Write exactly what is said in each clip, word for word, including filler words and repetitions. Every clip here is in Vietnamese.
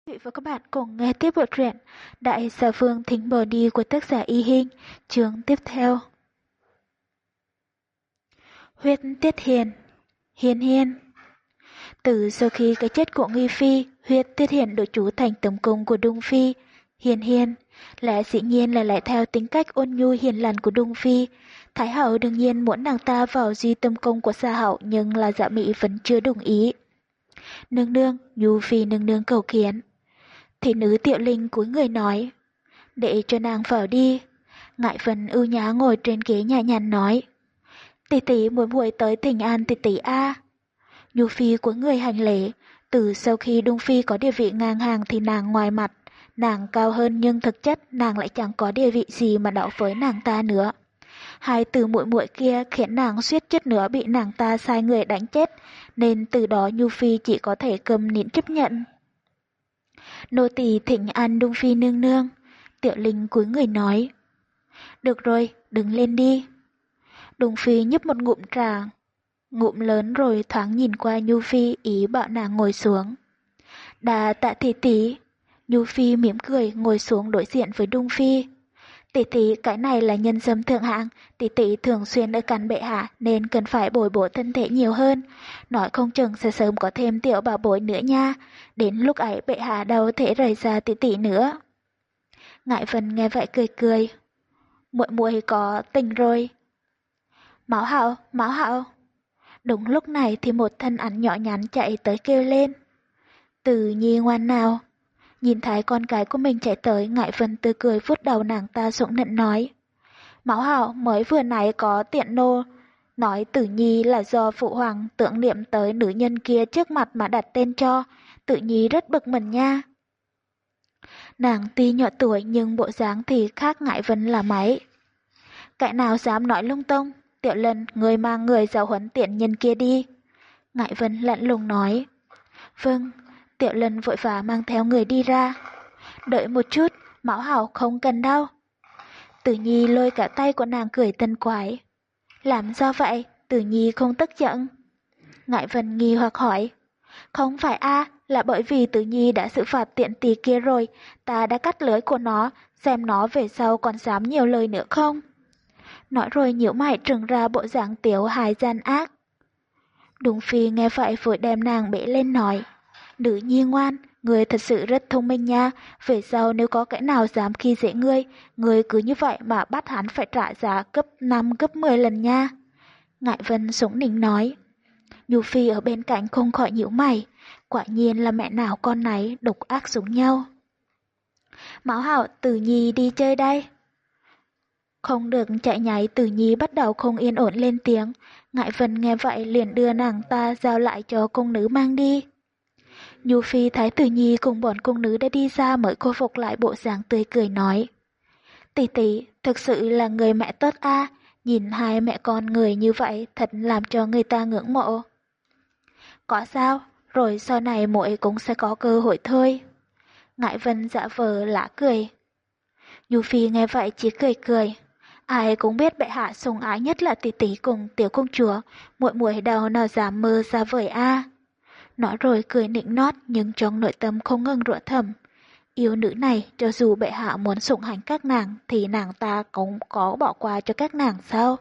Quý vị và các bạn cùng nghe tiếp bộ truyện Đại xà vương thính bờ đi của tác giả Y Hinh, chương tiếp theo. Huyết Tiết Hiền, Hiên Hiên. Từ sau khi cái chết của Nghi Phi, Huyết Tiết Hiền đổi chủ thành tấm cung của Đung Phi. Hiên Hiên, lẽ dĩ nhiên là lại theo tính cách ôn nhu hiền lành của Đung Phi. Thái hậu đương nhiên muốn nàng ta vào duy tâm cung của Sa hậu, nhưng là Dạ Mị vẫn chưa đồng ý. Nương nương, Nhu Phi nương nương cầu kiến. Thị nữ Tiểu Linh cúi người nói, để cho nàng vào đi. Ngại Vân ưu nhã ngồi trên ghế nhã nhặn nói, tỷ tỷ muội muội tới thỉnh an tỷ tỷ a. Nhu Phi cúi người hành lễ. Từ sau khi Đung Phi có địa vị ngang hàng thì nàng ngoài mặt nàng cao hơn, nhưng thực chất nàng lại chẳng có địa vị gì mà đọ với nàng ta nữa. Hai từ muội muội kia khiến nàng suýt chút nữa bị nàng ta sai người đánh chết, nên từ đó Nhu Phi chỉ có thể câm nín chấp nhận. Nô tỳ thỉnh an Đung Phi nương nương. Tiểu Linh cúi người nói, được rồi, đứng lên đi. Đung Phi nhấp một ngụm trà, ngụm lớn rồi thoáng nhìn qua Nhu Phi, ý bảo nàng ngồi xuống. Đà tạ tỷ tỷ. Nhu Phi mỉm cười ngồi xuống đối diện với Đung Phi. Tỷ tỷ, cái này là nhân sâm thượng hạng, tỷ tỷ thường xuyên ở cạnh bệ hạ nên cần phải bồi bổ thân thể nhiều hơn. Nói không chừng sẽ sớm có thêm tiểu bảo bối nữa nha, đến lúc ấy bệ hạ đâu thể rời xa tỷ tỷ nữa. Ngại Vân nghe vậy cười cười. Muội muội có tình rồi. Máu Hạo, Máu Hạo. Đúng lúc này thì một thân ảnh nhỏ nhắn chạy tới kêu lên. Từ Nhi ngoan nào. Nhìn thấy con gái của mình chạy tới, Ngại Vân tươi cười vuốt đầu nàng ta xuống nịnh nói. Máu Hạo mới vừa nãy có tiện nô nói Tử Nhi là do phụ hoàng tưởng niệm tới nữ nhân kia trước mặt mà đặt tên cho. Tử Nhi rất bực mình nha. Nàng tuy nhỏ tuổi nhưng bộ dáng thì khác Ngại Vân là mấy. Cái nào dám nói lung tung, Tiểu Lần người mang người giáo huấn tiện nhân kia đi. Ngại Vân lạnh lùng nói. Vâng. Tiểu Lần vội vã mang theo người đi ra. Đợi một chút, Máu Hạo không cần đâu. Tử Nhi lôi cả tay của nàng cười tân quái. Làm sao vậy? Tử Nhi không tức giận. Ngại Vân nghi hoặc hỏi. Không phải a, là bởi vì Tử Nhi đã xử phạt tiện tỳ kia rồi, ta đã cắt lưỡi của nó, xem nó về sau còn dám nhiều lời nữa không. Nói rồi nhíu mày trừng ra bộ dạng tiểu hài gian ác. Đung Phi nghe vậy vội đem nàng bế lên nói. Nữ nhi ngoan, người thật sự rất thông minh nha, về sau nếu có kẻ nào dám khi dễ ngươi, ngươi cứ như vậy mà bắt hắn phải trả giá gấp năm gấp mười lần nha. Ngại Vân sủng nịnh nói. Nhu Phi ở bên cạnh không khỏi nhíu mày, quả nhiên là mẹ nào con nấy độc ác giống nhau. Máu Hạo, Tử Nhi đi chơi đây. Không được chạy nhảy, Tử Nhi bắt đầu không yên ổn lên tiếng. Ngại Vân nghe vậy liền đưa nàng ta giao lại cho cung nữ mang đi. Nhu Phi thấy Tử Nhi cùng bọn cung nữ đã đi ra mới khôi phục lại bộ dáng tươi cười nói. Tỷ tỷ, thực sự là người mẹ tốt a, nhìn hai mẹ con người như vậy thật làm cho người ta ngưỡng mộ. Có sao, rồi sau này muội cũng sẽ có cơ hội thôi. Ngại Vân giả vờ lả cười. Nhu Phi nghe vậy chỉ cười cười. Ai cũng biết bệ hạ sủng ái nhất là tỷ tỷ cùng tiểu công chúa, muội muội đâu nào dám mơ ra vời a. Nói rồi cười nịnh nót nhưng trong nội tâm không ngừng rủa thầm. Yêu nữ này cho dù bệ hạ muốn sủng hạnh các nàng thì nàng ta cũng có bỏ qua cho các nàng sao?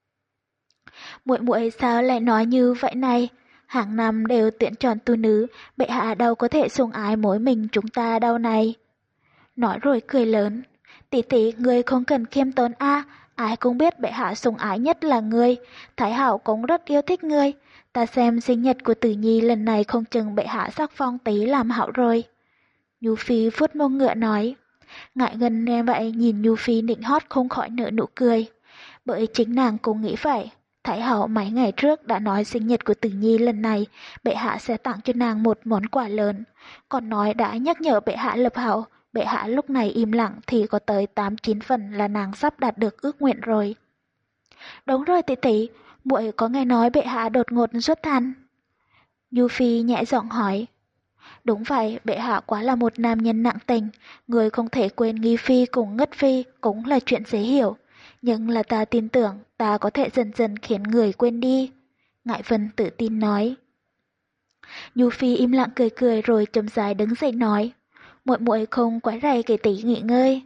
Muội muội sao lại nói như vậy này? Hàng năm đều tuyển chọn tu nữ, bệ hạ đâu có thể sủng ái mỗi mình chúng ta đâu này. Nói rồi cười lớn. Tỷ tỷ, ngươi không cần khiêm tốn a, ai cũng biết bệ hạ sủng ái nhất là ngươi, Thái hậu cũng rất yêu thích ngươi. Ta xem sinh nhật của Tử Nhi lần này không chừng bệ hạ sắc phong tí làm hảo rồi. Nhu Phi vuốt mông ngựa nói. Ngại Ngân nghe vậy nhìn Nhu Phi nịnh hót không khỏi nở nụ cười. Bởi chính nàng cũng nghĩ vậy. Thái hậu mấy ngày trước đã nói sinh nhật của Tử Nhi lần này bệ hạ sẽ tặng cho nàng một món quà lớn. Còn nói đã nhắc nhở bệ hạ lập hậu. Bệ hạ lúc này im lặng thì có tới tám chín phần là nàng sắp đạt được ước nguyện rồi. Đúng rồi tỷ tỷ, muội có nghe nói bệ hạ đột ngột xuất thân. Nhu Phi nhẹ giọng hỏi. Đúng vậy, bệ hạ quá là một nam nhân nặng tình, người không thể quên Nghi Phi cùng Ngất Phi cũng là chuyện dễ hiểu. Nhưng là ta tin tưởng ta có thể dần dần khiến người quên đi. Ngại Vân tự tin nói. Nhu Phi im lặng cười cười rồi chậm rãi đứng dậy nói. muội muội không quấy rầy cái tỷ nghỉ ngơi.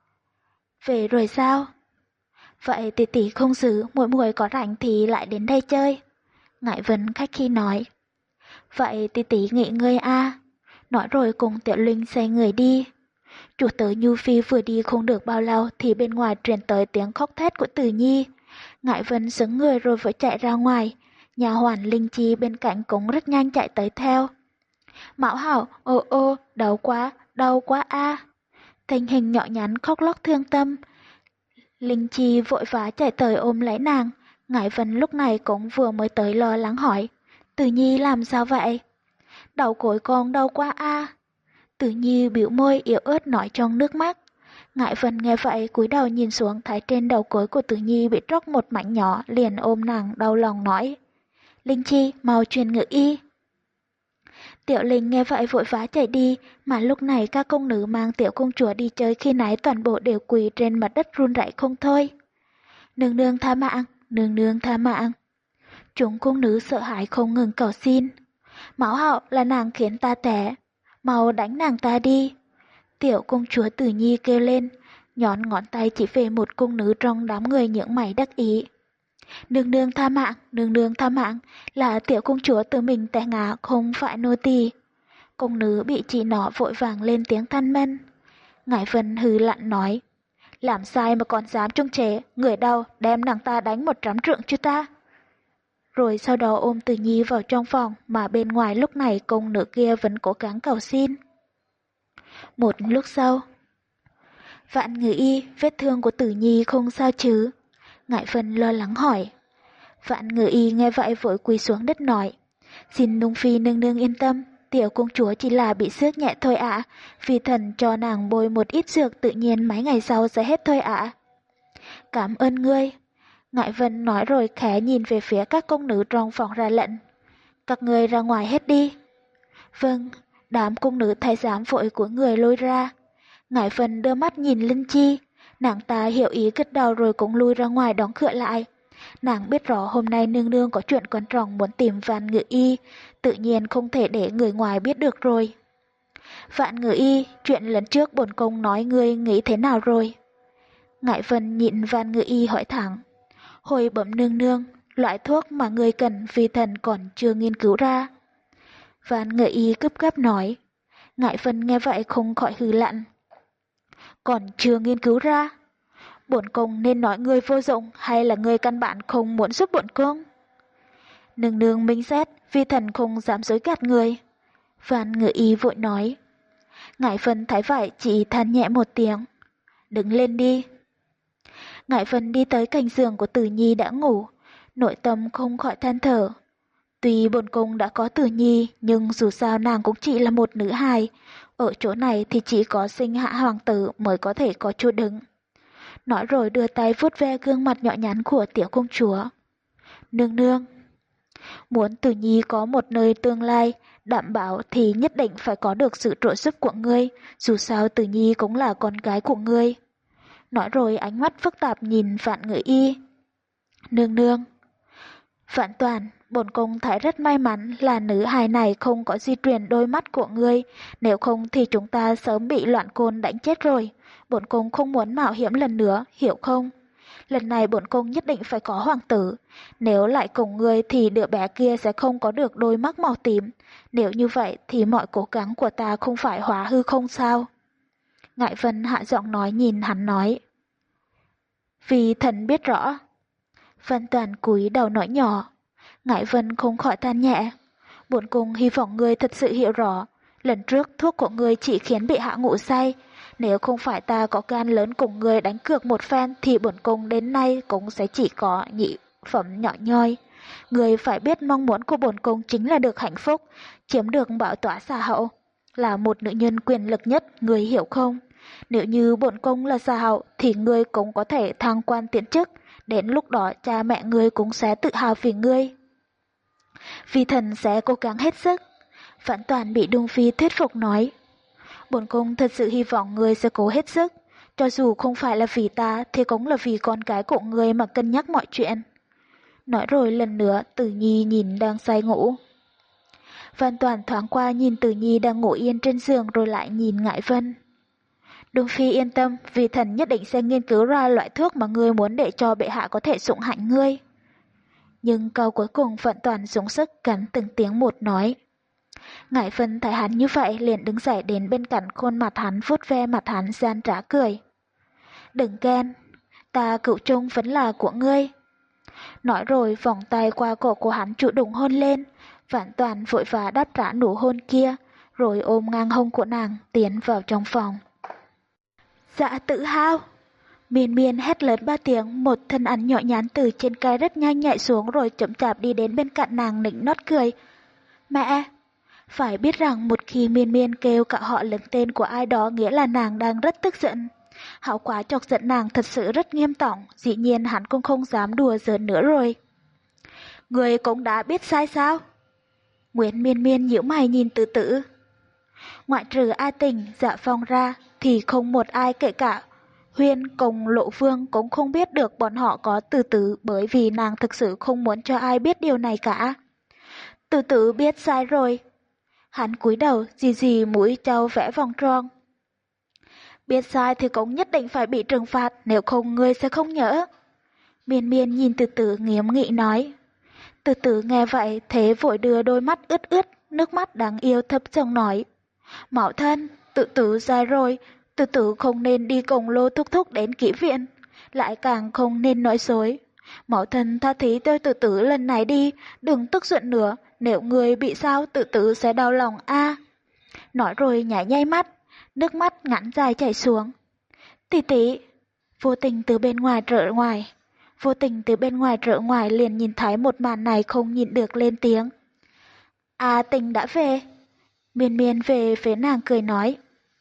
Về rồi sao? Vậy tỷ tỷ không giữ, muội muội có rảnh thì lại đến đây chơi. Ngải Vân khách khi nói. Vậy tỷ tỷ nghỉ ngơi a. Nói rồi cùng Tiểu Linh xoay người đi. Chủ tớ Nhu Phi vừa đi không được bao lâu thì bên ngoài truyền tới tiếng khóc thét của Tử Nhi. Ngải Vân sững người rồi vội chạy ra ngoài. Nhà hoàn Linh Chi bên cạnh cũng rất nhanh chạy tới theo. Mão Hảo, ô ô, đau quá, đau quá a. Thanh hình nhỏ nhắn khóc lóc thương tâm. Linh Chi vội vã chạy tới ôm lấy nàng. Ngải Vân lúc này cũng vừa mới tới lo lắng hỏi. Tử Nhi làm sao vậy? Đầu gối con đau quá a. Tử Nhi bĩu môi yếu ớt nói trong nước mắt. Ngải Vân nghe vậy cúi đầu nhìn xuống thấy trên đầu gối của Tử Nhi bị tróc một mảnh nhỏ, liền ôm nàng đau lòng nói. Linh Chi, mau truyền ngự y. Tiểu Linh nghe vậy vội vã chạy đi, mà lúc này các công nữ mang tiểu công chúa đi chơi khi nãy toàn bộ đều quỳ trên mặt đất run rẩy không thôi. Nương nương tha mạng, nương nương tha mạng. Chúng cung nữ sợ hãi không ngừng cầu xin. Mão Hạo là nàng khiến ta té, mau đánh nàng ta đi. Tiểu công chúa Tử Nhi kêu lên, nhón ngón tay chỉ về một cung nữ trong đám người những mày đắc ý. Nương nương tha mạng, nương nương tha mạng, là tiểu công chúa tự mình té ngã, không phải nô tỳ. Công nữ bị chị nó vội vàng lên tiếng than men. Ngải Vân hừ lạnh nói, làm sai mà còn dám trung chế, người đâu đem nàng ta đánh một trăm trượng cho ta. Rồi sau đó ôm Tử Nhi vào trong phòng, mà bên ngoài lúc này công nữ kia vẫn cố gắng cầu xin. Một lúc sau, Vạn Ngự Y, vết thương của Tử Nhi không sao chứ? Ngải Vân lo lắng hỏi. Vạn Ngự Y nghe vậy vội quỳ xuống đất nói, xin Nung Phi nương nương yên tâm, tiểu công chúa chỉ là bị xước nhẹ thôi ạ, vì thần cho nàng bôi một ít dược tự nhiên mấy ngày sau sẽ hết thôi ạ. Cảm ơn ngươi. Ngải Vân nói rồi khẽ nhìn về phía các công nữ trong phòng ra lệnh. Các ngươi ra ngoài hết đi. Vâng, đám công nữ thái giám vội của người lôi ra. Ngải Vân đưa mắt nhìn Linh Chi, nàng ta hiểu ý gật đầu rồi cũng lui ra ngoài đóng cửa lại. Nàng biết rõ hôm nay nương nương có chuyện quan trọng muốn tìm Vạn Ngự Y, tự nhiên không thể để người ngoài biết được rồi. Vạn Ngự Y, chuyện lần trước bổn công nói ngươi nghĩ thế nào rồi? Ngải Vân nhịn Vạn Ngự Y hỏi thẳng. Hồi bẩm nương nương, loại thuốc mà ngươi cần vì thần còn chưa nghiên cứu ra. Vạn Ngự Y cấp gáp nói. Ngải Vân nghe vậy không khỏi hừ lạnh. Còn chưa nghiên cứu ra? Bổn công nên nói ngươi vô dụng hay là ngươi căn bản không muốn giúp bổn công? Nương nương minh xét, vì thần không dám dối gạt người. Vạn Ngự Y vội nói. Ngải Vân thấy vậy chỉ than nhẹ một tiếng. Đứng lên đi. Ngải Vân đi tới cạnh giường của Tử Nhi đã ngủ, nội tâm không khỏi than thở. Tuy bổn cung đã có Tử Nhi, nhưng dù sao nàng cũng chỉ là một nữ hài. Ở chỗ này thì chỉ có sinh hạ hoàng tử mới có thể có chỗ đứng. Nói rồi đưa tay vuốt ve gương mặt nhỏ nhắn của tiểu công chúa. Nương nương, muốn Tử Nhi có một nơi tương lai đảm bảo thì nhất định phải có được sự trợ giúp của ngươi, dù sao Tử Nhi cũng là con gái của ngươi. Nói rồi ánh mắt phức tạp nhìn Vạn Ngự Y. Nương nương. Vạn Toàn, bổn cung thấy rất may mắn là nữ hài này không có di truyền đôi mắt của ngươi, nếu không thì chúng ta sớm bị loạn côn đánh chết rồi. Bổn cung không muốn mạo hiểm lần nữa, hiểu không? Lần này bổn cung nhất định phải có hoàng tử. Nếu lại cùng ngươi thì đứa bé kia sẽ không có được đôi mắt màu tím. Nếu như vậy thì mọi cố gắng của ta không phải hóa hư không sao? Ngải Vân hạ giọng nói nhìn hắn nói. Vì thần biết rõ. Vân Toàn cúi đầu nói nhỏ. Ngải Vân không khỏi than nhẹ. Bổn cung hy vọng ngươi thật sự hiểu rõ. Lần trước thuốc của ngươi chỉ khiến bị hạ ngủ say. Nếu không phải ta có gan lớn cùng ngươi đánh cược một phen thì bổn cung đến nay cũng sẽ chỉ có nhị phẩm nhỏ nhoi. Ngươi phải biết mong muốn của bổn cung chính là được hạnh phúc, chiếm được bảo tỏa xà hậu. Là một nữ nhân quyền lực nhất, ngươi hiểu không? Nếu như bổn cung là xà hậu thì ngươi cũng có thể thăng quan tiến chức. Đến lúc đó cha mẹ ngươi cũng sẽ tự hào vì ngươi. Vì thần sẽ cố gắng hết sức. Vãn Toàn bị Dung Phi thuyết phục nói. Bổn cung thật sự hy vọng ngươi sẽ cố hết sức. Cho dù không phải là vì ta thì cũng là vì con cái của ngươi mà cân nhắc mọi chuyện. Nói rồi lần nữa Tử Nhi nhìn đang say ngủ. Văn Toàn thoáng qua nhìn Tử Nhi đang ngủ yên trên giường rồi lại nhìn Ngải Vân. Đương phi yên tâm, vì thần nhất định sẽ nghiên cứu ra loại thuốc mà ngươi muốn để cho bệ hạ có thể sủng hạnh ngươi. Nhưng câu cuối cùng Văn Toàn dùng sức cắn từng tiếng một nói. Ngải Vân thấy hắn như vậy liền đứng dậy đến bên cạnh khuôn mặt hắn, vuốt ve mặt hắn gian trá cười. Đừng ghen, ta cựu chung vẫn là của ngươi. Nói rồi vòng tay qua cổ của hắn chủ động hôn lên, Vãn Toàn vội vã đáp trả nụ hôn kia, rồi ôm ngang hông của nàng tiến vào trong phòng. Dạ tự hào! Miên miên hét lớn ba tiếng, một thân ảnh nhỏ nhắn từ trên cây rất nhanh nhảy xuống rồi chậm chạp đi đến bên cạnh nàng nịnh nót cười. Mẹ! Phải biết rằng một khi miên miên kêu cả họ lẫn tên của ai đó nghĩa là nàng đang rất tức giận. Hảo quá chọc giận nàng thật sự rất nghiêm trọng, dĩ nhiên hắn cũng không dám đùa giỡn nữa rồi. Người cũng đã biết sai sao? Nguyễn miên miên nhíu mày nhìn Tử Tử. Ngoại trừ A Tình, Dạ Phong ra thì không một ai kể cả Huyên cùng Lộ Vương cũng không biết được bọn họ có Tử Tử, bởi vì nàng thực sự không muốn cho ai biết điều này cả. Tử Tử biết sai rồi. Hắn cúi đầu dì dì mũi trâu vẽ vòng tròn. Biết sai thì cũng nhất định phải bị trừng phạt, nếu không ngươi sẽ không nhớ. Miên miên nhìn Tử Tử nghiêm nghị nói. Tử Tử nghe vậy thế vội đưa đôi mắt ướt ướt, nước mắt đáng yêu thấp giọng nói. Mẫu thân, Tử Tử sai rồi, Tử Tử không nên đi cùng Lô Thúc Thúc đến kỹ viện, lại càng không nên nói dối. Mẫu thân tha thứ cho Tử Tử lần này đi, đừng tức giận nữa, nếu người bị sao Tử Tử sẽ đau lòng a. Nói rồi nhảy nháy mắt, nước mắt ngắn dài chảy xuống. Tỷ tỷ, vô tình từ bên ngoài trở ngoài, vô tình từ bên ngoài trở ngoài liền nhìn thấy một màn này không nhịn được lên tiếng. A Tình đã về. Miên miên về phía nàng cười nói.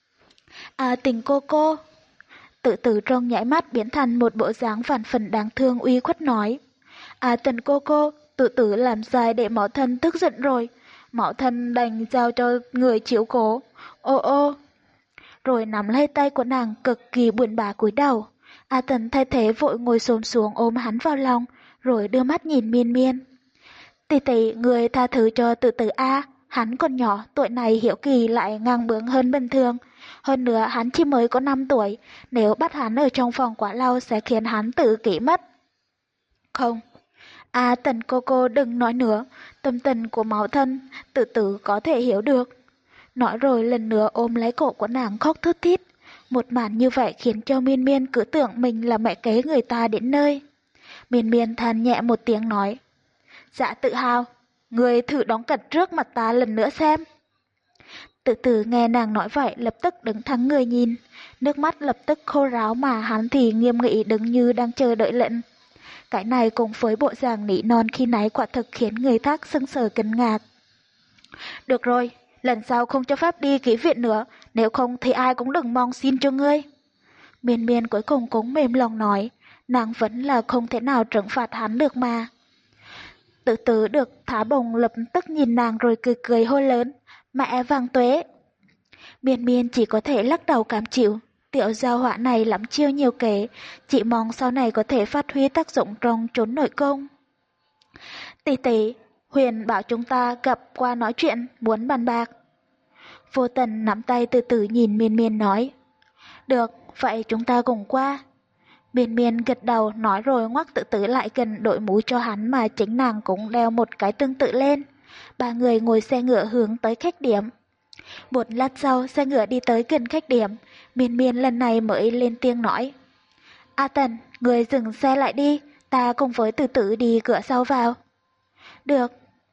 A Tình cô cô. Tử Tử trong nháy mắt biến thành một bộ dáng vạn phần đáng thương uy khuất nói. A Tình cô cô, Tử Tử làm sai để mẫu thân tức giận rồi, mẫu thân đành giao cho người chiếu cố. Ô ô. Rồi nắm lấy tay của nàng cực kỳ buồn bã cúi đầu. A Tần thay thế vội ngồi xổm xuống ôm hắn vào lòng, rồi đưa mắt nhìn miên miên. Tỷ tỷ, người tha thứ cho Tử Tử a, hắn còn nhỏ, tuổi này hiểu kỳ lại ngang bướng hơn bình thường. Hơn nữa hắn chỉ mới có năm tuổi, nếu bắt hắn ở trong phòng quá lâu sẽ khiến hắn tự kỷ mất. Không. A Tần cô cô đừng nói nữa, tâm tình của mẫu thân, Tử Tử có thể hiểu được. Nói rồi lần nữa ôm lấy cổ của nàng khóc thút thít. Một màn như vậy khiến cho miên miên cứ tưởng mình là mẹ kế người ta đến nơi. Miên miên than nhẹ một tiếng nói. Dạ tự hào, người thử đóng cật trước mặt ta lần nữa xem. Tử Tử nghe nàng nói vậy lập tức đứng thẳng người nhìn, nước mắt lập tức khô ráo mà hắn thì nghiêm nghị đứng như đang chờ đợi lệnh. Cái này cùng với bộ dạng nỉ non khi nãy quả thực khiến người khác sững sờ kinh ngạc. Được rồi, lần sau không cho phép đi kỹ viện nữa, nếu không thì ai cũng đừng mong xin cho ngươi. Miên miên cuối cùng cũng mềm lòng nói, nàng vẫn là không thể nào trừng phạt hắn được mà. Tử Tử được thả bồng lập tức nhìn nàng rồi cười cười hô lớn, mẹ vàng tuế. Miên miên chỉ có thể lắc đầu cảm chịu, tiểu giao họa này lắm chiêu nhiều kế, chỉ mong sau này có thể phát huy tác dụng trong trốn nội công. Tỷ tỷ, Huyền bảo chúng ta gặp qua nói chuyện, muốn bàn bạc. Vô Tần nắm tay từ từ nhìn miên miên nói. Được, vậy chúng ta cùng qua. Miên miên gật đầu nói rồi ngoắc Tử Tử lại gần đội mũ cho hắn mà chính nàng cũng đeo một cái tương tự lên. Ba người ngồi xe ngựa hướng tới khách điểm. Một lát sau xe ngựa đi tới gần khách điểm, miên miên lần này mới lên tiếng nói. A Tần, người dừng xe lại đi, ta cùng với Tử Tử đi cửa sau vào. Được.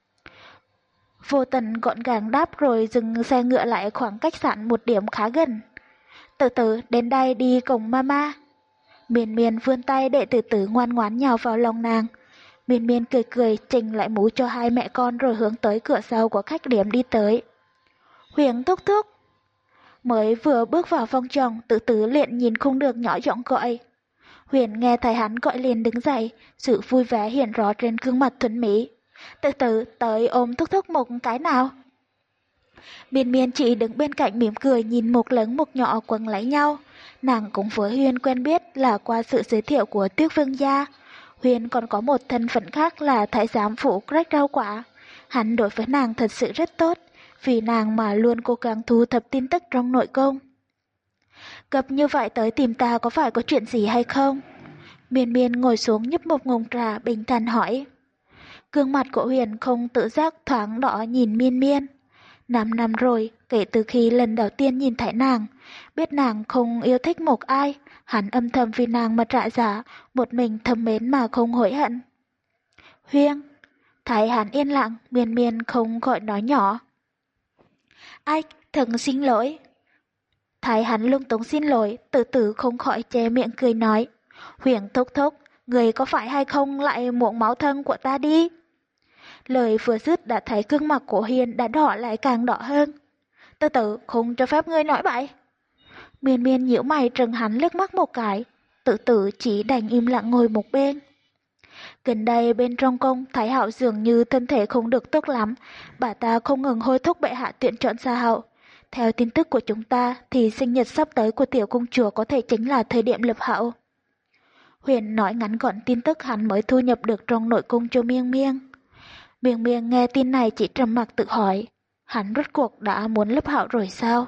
Vô Tần gọn gàng đáp rồi dừng xe ngựa lại khoảng cách sẵn một điểm khá gần. Tử Tử đến đây đi cùng mama. Miên miên vươn tay để Tử Tử ngoan ngoãn nhào vào lòng nàng. Miên miên cười cười chỉnh lại mũ cho hai mẹ con rồi hướng tới cửa sau của khách điểm đi tới. Huyền thúc thúc. Mới vừa bước vào phòng chồng, Tử Tử liền nhìn không được nhỏ giọng gọi. Huyền nghe thấy hắn gọi liền đứng dậy, sự vui vẻ hiện rõ trên gương mặt thuần mỹ. Tử Tử tới ôm thúc thúc một cái nào. Miên miên chỉ đứng bên cạnh mỉm cười nhìn một lớn một nhỏ quấn lấy nhau. Nàng cũng với Huyền quen biết là qua sự giới thiệu của Tuyết Vương gia. Huyền còn có một thân phận khác là thái giám phủ Greg rau quả. Hắn đối với nàng thật sự rất tốt, vì nàng mà luôn cố gắng thu thập tin tức trong nội cung. Cập như vậy tới tìm ta có phải có chuyện gì hay không? Miên Miên ngồi xuống nhấp một ngụm trà bình thản hỏi. Gương mặt của Huyền không tự giác thoáng đỏ nhìn Miên Miên. Năm năm rồi, kể từ khi lần đầu tiên nhìn thấy nàng, biết nàng không yêu thích một ai, hắn âm thầm vì nàng mà trả giá, một mình thầm mến mà không hối hận. Huyền, thấy hắn yên lặng, Miên Miên không gọi nói nhỏ. Ách, thật xin lỗi. Thấy hắn lung túng xin lỗi, từ từ không khỏi che miệng cười nói. Huyền thúc thúc, người có phải hay không lại muộn máu thân của ta đi? Lời vừa dứt đã thấy gương mặt của Huyền đã đỏ lại càng đỏ hơn. Từ từ không cho phép ngươi nói bậy. Miên Miên nhíu mày trừng hắn liếc mắt một cái, tự tử chỉ đành im lặng ngồi một bên. Gần đây bên trong cung, Thái hậu dường như thân thể không được tốt lắm, bà ta không ngừng hối thúc bệ hạ tuyển chọn gia hậu. Theo tin tức của chúng ta thì sinh nhật sắp tới của tiểu công chúa có thể chính là thời điểm lập hậu. Huyền nói ngắn gọn tin tức hắn mới thu nhập được trong nội cung cho Miên Miên. Miên Miên nghe tin này chỉ trầm mặc tự hỏi, hắn rốt cuộc đã muốn lập hậu rồi sao?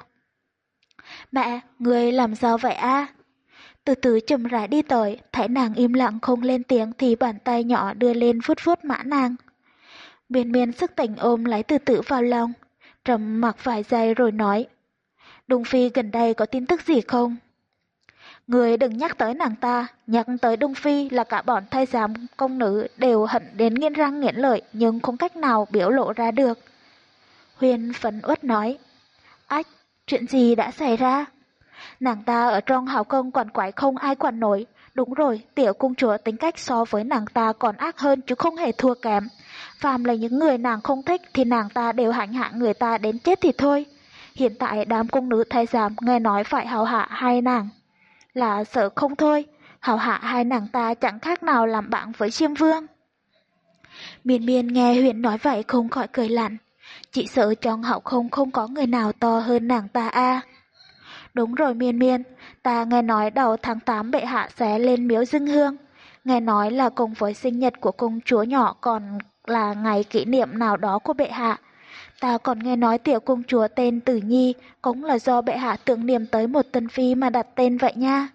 Mẹ, người làm sao vậy a? Từ từ chậm rãi đi tới, thấy nàng im lặng không lên tiếng thì bàn tay nhỏ đưa lên vuốt vuốt mã nàng. Miên Miên sức tỉnh ôm lấy từ từ vào lòng, trầm mặc vài giây rồi nói. Đùng Phi gần đây có tin tức gì không? Người đừng nhắc tới nàng ta, nhắc tới Đung Phi là cả bọn thái giám công nữ đều hận đến nghiến răng nghiến lợi nhưng không cách nào biểu lộ ra được. Huyền phẫn uất nói. Ách, chuyện gì đã xảy ra? Nàng ta ở trong hào công quản quái không ai quản nổi. Đúng rồi, tiểu công chúa tính cách so với nàng ta còn ác hơn chứ không hề thua kém. Phàm là những người nàng không thích thì nàng ta đều hành hạ người ta đến chết thì thôi. Hiện tại đám công nữ thái giám nghe nói phải hầu hạ hai nàng. Là sợ không thôi, hầu hạ hai nàng ta chẳng khác nào làm bạn với Diêm Vương. Miên Miên nghe Huyền nói vậy không khỏi cười lạnh. Chỉ sợ trong hậu không không có người nào to hơn nàng ta a. À. Đúng rồi Miên Miên, ta nghe nói đầu tháng tám bệ hạ sẽ lên miếu dâng hương. Nghe nói là cùng với sinh nhật của công chúa nhỏ còn là ngày kỷ niệm nào đó của bệ hạ. Ta còn nghe nói tiểu công chúa tên Tử Nhi cũng là do bệ hạ tưởng niệm tới một tân phi mà đặt tên vậy nha.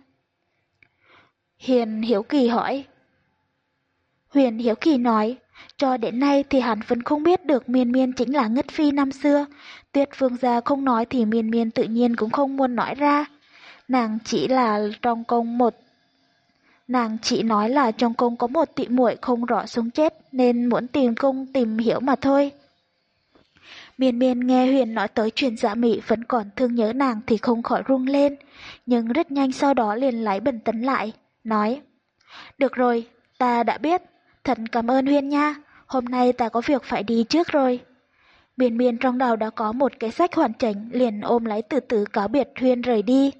Huyền hiếu kỳ hỏi. Huyền hiếu kỳ nói, cho đến nay thì hắn vẫn không biết được Miên Miên chính là Ngất Phi năm xưa. Tuyết Vương gia không nói thì Miên Miên tự nhiên cũng không muốn nói ra. Nàng chỉ là trong cung một Nàng chỉ nói là trong cung có một tị muội không rõ sống chết nên muốn tìm cung tìm hiểu mà thôi. Miên Miên nghe Huyền nói tới chuyện Dạ Mị vẫn còn thương nhớ nàng thì không khỏi run lên, nhưng rất nhanh sau đó liền lấy bình tĩnh lại, nói. Được rồi, ta đã biết, thật cảm ơn Huyền nha, hôm nay ta có việc phải đi trước rồi. Miên Miên trong đầu đã có một cái sách hoàn chỉnh liền ôm lấy từ từ cáo biệt Huyền rời đi.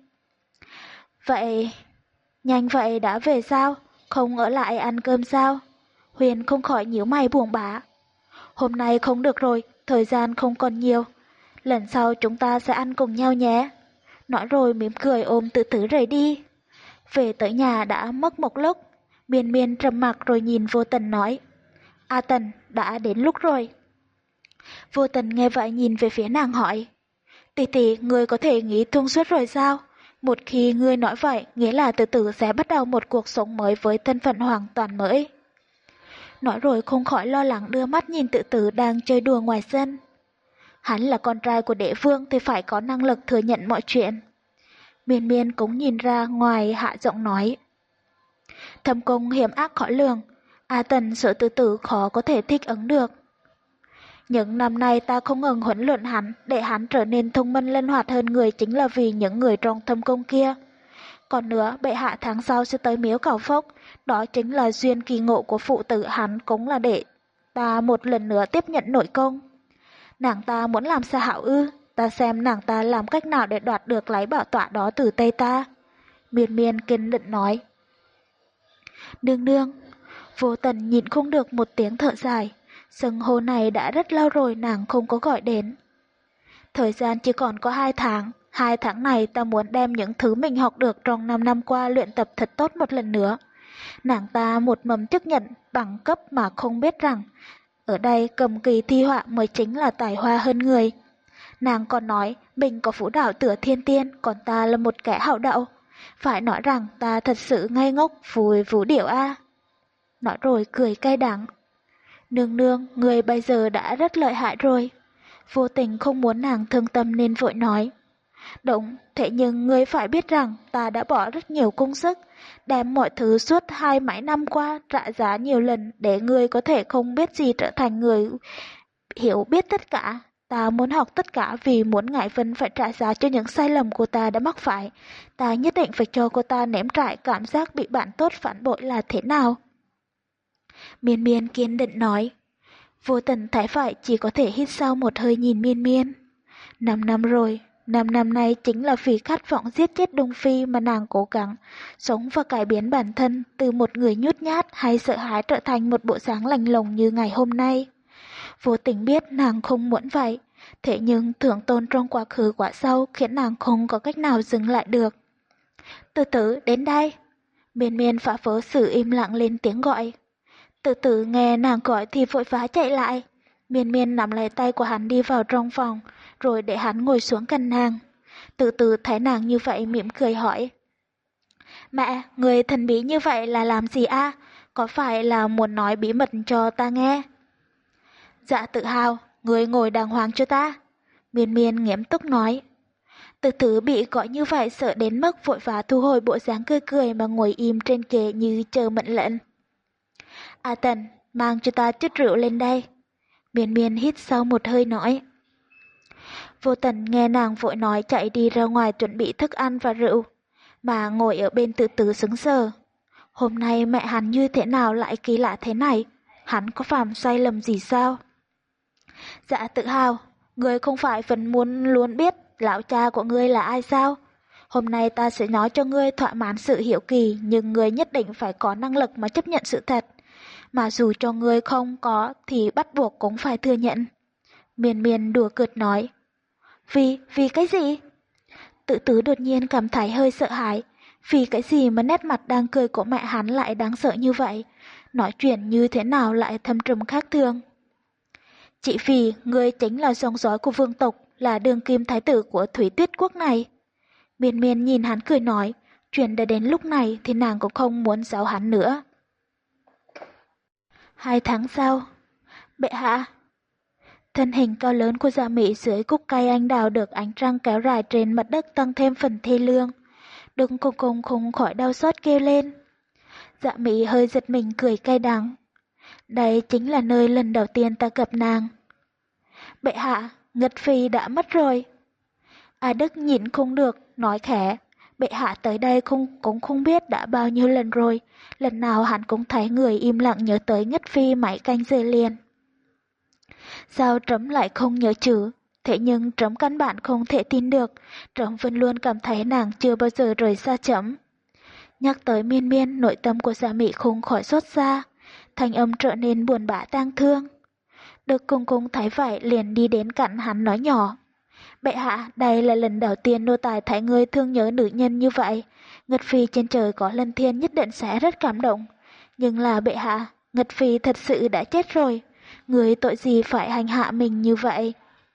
Vậy, nhanh vậy đã về sao? Không ở lại ăn cơm sao? Huyền không khỏi nhíu mày buồn bã. Hôm nay không được rồi, thời gian không còn nhiều. Lần sau chúng ta sẽ ăn cùng nhau nhé. Nói rồi mỉm cười ôm tự tử rời đi. Về tới nhà đã mất một lúc. Miên Miên trầm mặc rồi nhìn Vô Tình nói. A Tần, đã đến lúc rồi. Vô Tình nghe vậy nhìn về phía nàng hỏi. Tỷ tỷ, ngươi có thể nghĩ thông suốt rồi sao? Một khi ngươi nói vậy, nghĩa là tự tử sẽ bắt đầu một cuộc sống mới với thân phận hoàn toàn mới. Nói rồi không khỏi lo lắng đưa mắt nhìn tự tử đang chơi đùa ngoài sân. Hắn là con trai của đế vương thì phải có năng lực thừa nhận mọi chuyện. Miên Miên cũng nhìn ra ngoài hạ giọng nói. Thâm cung hiểm ác khó lường, A Tần sợ tự tử khó có thể thích ứng được. Những năm nay ta không ngừng huấn luyện hắn để hắn trở nên thông minh linh hoạt hơn người chính là vì những người trong thâm cung kia. Còn nữa, bệ hạ tháng sau sẽ tới miếu Cảo Phốc, đó chính là duyên kỳ ngộ của phụ tử hắn cũng là để ta một lần nữa tiếp nhận nội công. Nàng ta muốn làm sao hảo ư, ta xem nàng ta làm cách nào để đoạt được lấy bảo tọa đó từ tay ta. Miên Miên kiên định nói. Nương nương, Vô Tần nhịn không được một tiếng thở dài, xưng hô này đã rất lâu rồi nàng không có gọi đến. Thời gian chỉ còn có hai tháng, hai tháng này ta muốn đem những thứ mình học được trong năm năm qua luyện tập thật tốt một lần nữa. Nàng ta một mầm chấp nhận bằng cấp mà không biết rằng, Ở đây cầm kỳ thi họa mới chính là tài hoa hơn người. Nàng còn nói mình có vũ đạo tựa thiên tiên, còn ta là một kẻ hậu đậu. Phải nói rằng ta thật sự ngây ngốc vui vũ điệu a. Nói rồi cười cay đắng. Nương nương, người bây giờ đã rất lợi hại rồi. Vô tình không muốn nàng thương tâm nên vội nói. Đúng, thế nhưng ngươi phải biết rằng ta đã bỏ rất nhiều công sức, đem mọi thứ suốt hai mấy năm qua trả giá nhiều lần để ngươi có thể không biết gì trở thành người hiểu biết tất cả. Ta muốn học tất cả vì muốn Ngải Vân phải trả giá cho những sai lầm của ta đã mắc phải. Ta nhất định phải cho cô ta nếm trải cảm giác bị bạn tốt phản bội là thế nào. Miên Miên kiên định nói. Vô Tình thấy vậy chỉ có thể hít sâu một hơi nhìn Miên Miên. Năm năm rồi, năm năm nay chính là vì khát vọng giết chết Đông Phi mà nàng cố gắng sống và cải biến bản thân từ một người nhút nhát hay sợ hãi trở thành một bộ dáng lành lùng như ngày hôm nay. Vô Tình biết nàng không muốn vậy, thế nhưng thưởng tôn trong quá khứ quá sâu khiến nàng không có cách nào dừng lại được. Từ từ đến đây. Miên Miên phá vỡ sự im lặng lên tiếng gọi. Từ từ nghe nàng gọi thì vội vã chạy lại. Miên Miên nắm lấy tay của hắn đi vào trong phòng, rồi để hắn ngồi xuống gần nàng. Từ từ thấy nàng như vậy mỉm cười hỏi. Mẹ, người thần bí như vậy là làm gì a? À? Có phải là muốn nói bí mật cho ta nghe? Dạ Tự Hào, người ngồi đàng hoàng cho ta. Miên Miên nghiêm túc nói. Từ từ bị gọi như vậy sợ đến mức vội vã thu hồi bộ dáng cười cười mà ngồi im trên ghế như chờ mệnh lệnh. A Tần, mang cho ta chút rượu lên đây. Miên Miên hít sâu một hơi nói. Vô Tần nghe nàng vội nói chạy đi ra ngoài chuẩn bị thức ăn và rượu, mà ngồi ở bên Từ từ sững sờ. Hôm nay mẹ hắn như thế nào lại kỳ lạ thế này? Hắn có phạm sai lầm gì sao? Dạ Tự Hào, ngươi không phải vẫn muốn luôn biết lão cha của ngươi là ai sao? Hôm nay ta sẽ nói cho ngươi thỏa mãn sự hiếu kỳ, nhưng ngươi nhất định phải có năng lực mà chấp nhận sự thật. Mà dù cho ngươi không có thì bắt buộc cũng phải thừa nhận. Miên Miên đùa cợt nói. Vì, vì cái gì? Tự Tứ đột nhiên cảm thấy hơi sợ hãi. Vì cái gì mà nét mặt đang cười của mẹ hắn lại đáng sợ như vậy? Nói chuyện như thế nào lại thâm trầm khác thường? Chỉ vì ngươi chính là dòng dõi của vương tộc, là đương kim thái tử của Thủy Tuyết quốc này. Miên Miên nhìn hắn cười nói, chuyện đã đến lúc này thì nàng cũng không muốn giáo hắn nữa. Hai tháng sau, bệ hạ. Thân hình cao lớn của Dạ Mị dưới gốc cây anh đào được ánh trăng kéo dài trên mặt đất tăng thêm phần thê lương. Đừng cùng cùng không khỏi đau xót kêu lên. Dạ Mị hơi giật mình cười cay đắng. Đây chính là nơi lần đầu tiên ta gặp nàng. Bệ hạ, Ngất Phi đã mất rồi. A Đức nhịn không được, nói khẽ. Bệ hạ tới đây không, cũng không biết đã bao nhiêu lần rồi. Lần nào hắn cũng thấy người im lặng nhớ tới Ngất Phi mấy canh giờ liền. Sao Trẫm lại không nhớ chứ? Thế nhưng Trẫm căn bản không thể tin được. Trẫm vẫn luôn cảm thấy nàng chưa bao giờ rời xa Trẫm. Nhắc tới Miên Miên, nội tâm của Dạ Mị không khỏi xót xa. Thanh âm trở nên buồn bã tang thương. Được Cung Cung thấy vậy liền đi đến cạnh hắn nói nhỏ. Bệ hạ, đây là lần đầu tiên nô tài thấy ngươi thương nhớ nữ nhân như vậy. Ngất Phi trên trời có lân thiên nhất định sẽ rất cảm động. Nhưng là bệ hạ, Ngất Phi thật sự đã chết rồi. Người tội gì phải hành hạ mình như vậy?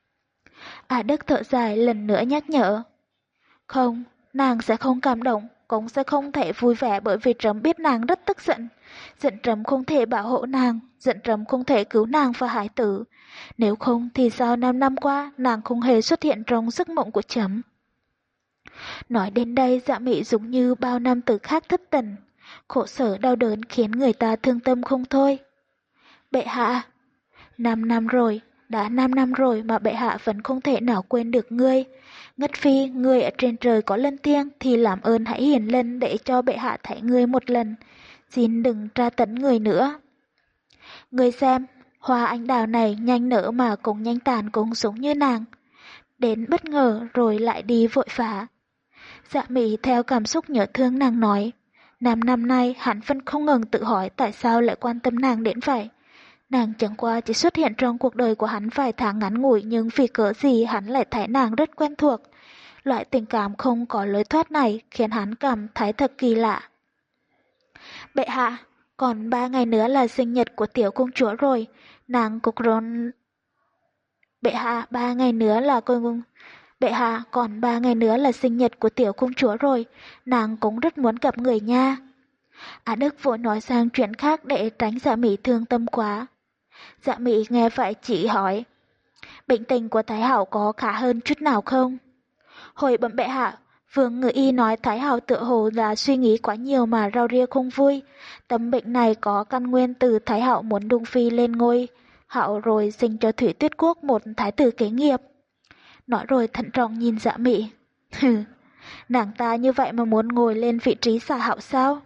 À Đức thở dài lần nữa nhắc nhở. Không, nàng sẽ không cảm động, cũng sẽ không thể vui vẻ bởi vì Trẫm biết nàng rất tức giận. Giận Trẫm không thể bảo hộ nàng, giận Trẫm không thể cứu nàng và hải tử. Nếu không thì sao năm năm qua nàng không hề xuất hiện trong giấc mộng của Trẫm. Nói đến đây Dạ Mị giống như bao năm từ khác thất tình. Khổ sở đau đớn khiến người ta thương tâm không thôi. Bệ hạ, năm năm rồi, đã năm năm rồi mà bệ hạ vẫn không thể nào quên được ngươi. Ngất Phi, ngươi ở trên trời có lân thiêng thì làm ơn hãy hiển lên để cho bệ hạ thấy ngươi một lần. Xin đừng tra tấn người nữa. Ngươi xem, hoa anh đào này nhanh nở mà cũng nhanh tàn cũng giống như nàng. Đến bất ngờ rồi lại đi vội vã. Dạ Mị theo cảm xúc nhớ thương nàng nói. Năm năm nay hắn vẫn không ngừng tự hỏi tại sao lại quan tâm nàng đến vậy. Nàng chẳng qua chỉ xuất hiện trong cuộc đời của hắn vài tháng ngắn ngủi nhưng vì cớ gì hắn lại thấy nàng rất quen thuộc. Loại tình cảm không có lối thoát này khiến hắn cảm thấy thật kỳ lạ. Bệ hạ, Còn ba ngày nữa là sinh nhật của tiểu công chúa rồi, nàng cục rốn... Bệ hạ, ba ngày nữa là con... Bệ hạ, còn ba ngày nữa là sinh nhật của tiểu công chúa rồi, nàng cũng rất muốn gặp người nha. Á Đức vội nói sang chuyện khác để tránh Dạ Mị thương tâm quá. Dạ Mị nghe vậy chỉ hỏi, bệnh tình của Thái Hậu có khá hơn chút nào không? Hồi bẩm bệ hạ, Vương Ngự Y nói Thái Hậu tựa hồ là suy nghĩ quá nhiều mà rau ria không vui. Tấm bệnh này có căn nguyên từ Thái Hậu muốn Dung Phi lên ngôi Hậu rồi sinh cho Thủy Tuyết Quốc một thái tử kế nghiệp. Nói rồi thận trọng nhìn Dạ Mị. Hừ, nàng ta như vậy mà muốn ngồi lên vị trí xà hậu sao?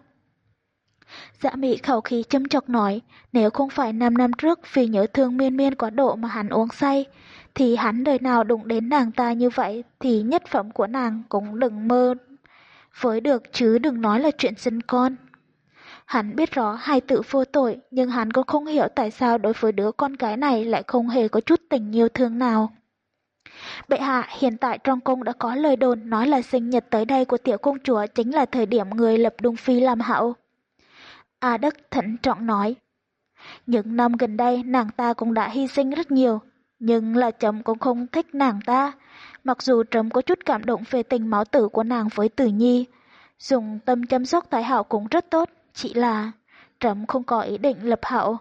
Dạ Mị khẩu khí châm chọc nói, nếu không phải năm năm trước vì nhớ thương miên miên quá độ mà hắn uống say, thì hắn đời nào đụng đến nàng ta như vậy thì nhất phẩm của nàng cũng đừng mơ với được chứ đừng nói là chuyện sinh con. Hắn biết rõ hai tự vô tội, nhưng hắn cũng không hiểu tại sao đối với đứa con gái này lại không hề có chút tình yêu thương nào. Bệ hạ, hiện tại trong cung đã có lời đồn nói là sinh nhật tới đây của tiểu công chúa chính là thời điểm người lập Dung Phi làm hậu. A Đức thận trọng nói, những năm gần đây nàng ta cũng đã hy sinh rất nhiều, nhưng là chấm cũng không thích nàng ta, mặc dù chấm có chút cảm động về tình máu tử của nàng với Tử Nhi, dùng tâm chăm sóc Thái Hậu cũng rất tốt, chỉ là chấm không có ý định lập hậu.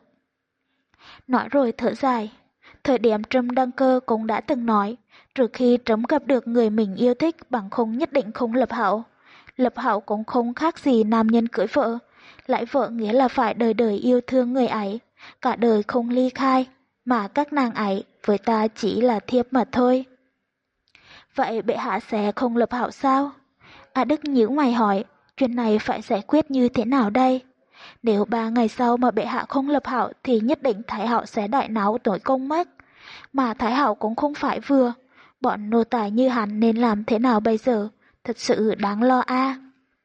Nói rồi thở dài, thời điểm trâm đăng cơ cũng đã từng nói, trừ khi trẫm gặp được người mình yêu thích bằng không nhất định không lập hậu. Lập hậu cũng không khác gì nam nhân cưới vợ, lại vợ nghĩa là phải đời đời yêu thương người ấy, cả đời không ly khai, mà các nàng ấy với ta chỉ là thiếp mà thôi. Vậy bệ hạ sẽ không lập hậu sao? A Đức nhíu mày hỏi, chuyện này phải giải quyết như thế nào đây? Nếu ba ngày sau mà bệ hạ không lập hậu thì nhất định Thái Hậu sẽ đại náo tội công mất. Mà Thái Hậu cũng không phải vừa. Bọn nô tài như hắn nên làm thế nào bây giờ? Thật sự đáng lo a. À.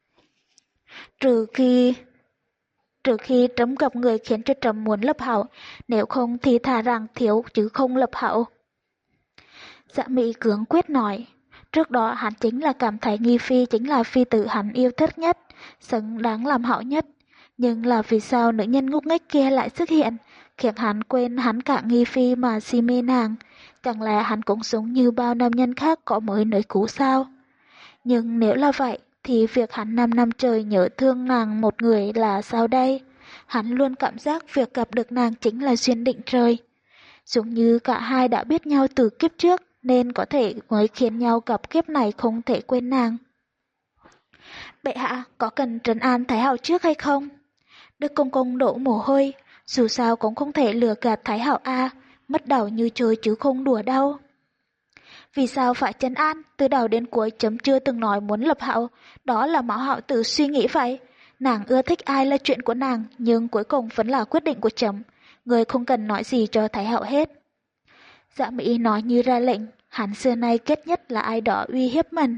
Trừ khi... Trừ khi trẫm gặp người khiến cho trẫm muốn lập hậu, nếu không thì thà rằng thiếu chứ không lập hậu. Dạ Mị cương quyết nói, trước đó hắn chính là cảm thấy Nghi Phi chính là phi tử hắn yêu thích nhất, xứng đáng làm hậu nhất. Nhưng là vì sao nữ nhân ngốc nghếch kia lại xuất hiện, khiến hắn quên hắn cả Nghi Phi mà si mê nàng, chẳng lẽ hắn cũng giống như bao nam nhân khác có mới nới cũ sao? Nhưng nếu là vậy, thì việc hắn năm năm trời nhớ thương nàng một người là sao đây? Hắn luôn cảm giác việc gặp được nàng chính là duyên định trời. Giống như cả hai đã biết nhau từ kiếp trước, nên có thể mới khiến nhau gặp kiếp này không thể quên nàng. Bệ hạ, có cần trấn an Thái Hậu trước hay không? Đức Công Công đổ mồ hôi, dù sao cũng không thể lừa gạt Thái Hậu a, mất đầu như chơi chứ không đùa đâu. Vì sao phải trấn an, từ đầu đến cuối chấm chưa từng nói muốn lập hậu, đó là Mão Hậu tự suy nghĩ vậy. Nàng ưa thích ai là chuyện của nàng, nhưng cuối cùng vẫn là quyết định của chấm, người không cần nói gì cho Thái Hậu hết. Dạ Mỹ nói như ra lệnh, hắn xưa nay kết nhất là ai đó uy hiếp mình.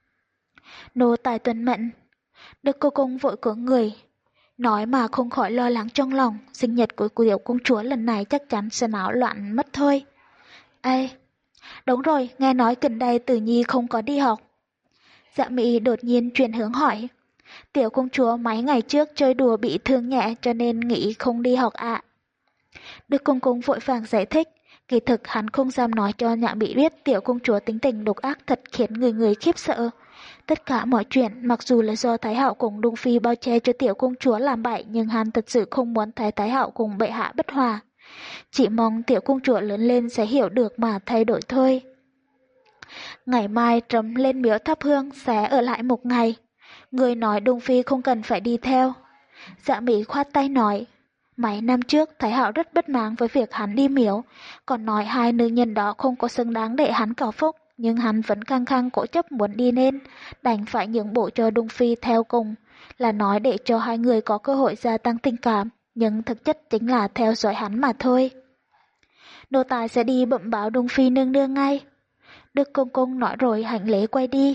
Nô tài tuân mệnh. Đức Cô Công vội của người, nói mà không khỏi lo lắng trong lòng, sinh nhật của tiểu công chúa lần này chắc chắn sẽ náo loạn mất thôi. Ê, đúng rồi, nghe nói gần đây Tử Nhi không có đi học. Dạ Mỹ đột nhiên chuyển hướng hỏi. Tiểu công chúa mấy ngày trước chơi đùa bị thương nhẹ cho nên nghĩ không đi học ạ. À. Đức Công Công vội vàng giải thích, kỳ thực hắn không dám nói cho Nhã Mỹ biết tiểu công chúa tính tình độc ác thật khiến người người khiếp sợ. Tất cả mọi chuyện mặc dù là do Thái Hậu cùng Dung Phi bao che cho tiểu công chúa làm bậy, nhưng hắn thật sự không muốn thấy Thái Hậu cùng bệ hạ bất hòa. Chỉ mong tiểu công chúa lớn lên sẽ hiểu được mà thay đổi thôi. Ngày mai trẫm lên miếu thắp hương sẽ ở lại một ngày. Người nói Dung Phi không cần phải đi theo. Dạ Mỹ khoát tay nói, mấy năm trước Thái Hậu rất bất mãn với việc hắn đi miếu, còn nói hai nữ nhân đó không có xứng đáng để hắn cầu phúc, nhưng hắn vẫn khăng khăng cố chấp muốn đi nên, đành phải nhượng bộ cho Dung Phi theo cùng, là nói để cho hai người có cơ hội gia tăng tình cảm, nhưng thực chất chính là theo dõi hắn mà thôi. Nô tài sẽ đi bẩm báo Dung Phi nương nương ngay. Đức Công Công nói rồi hành lễ quay đi.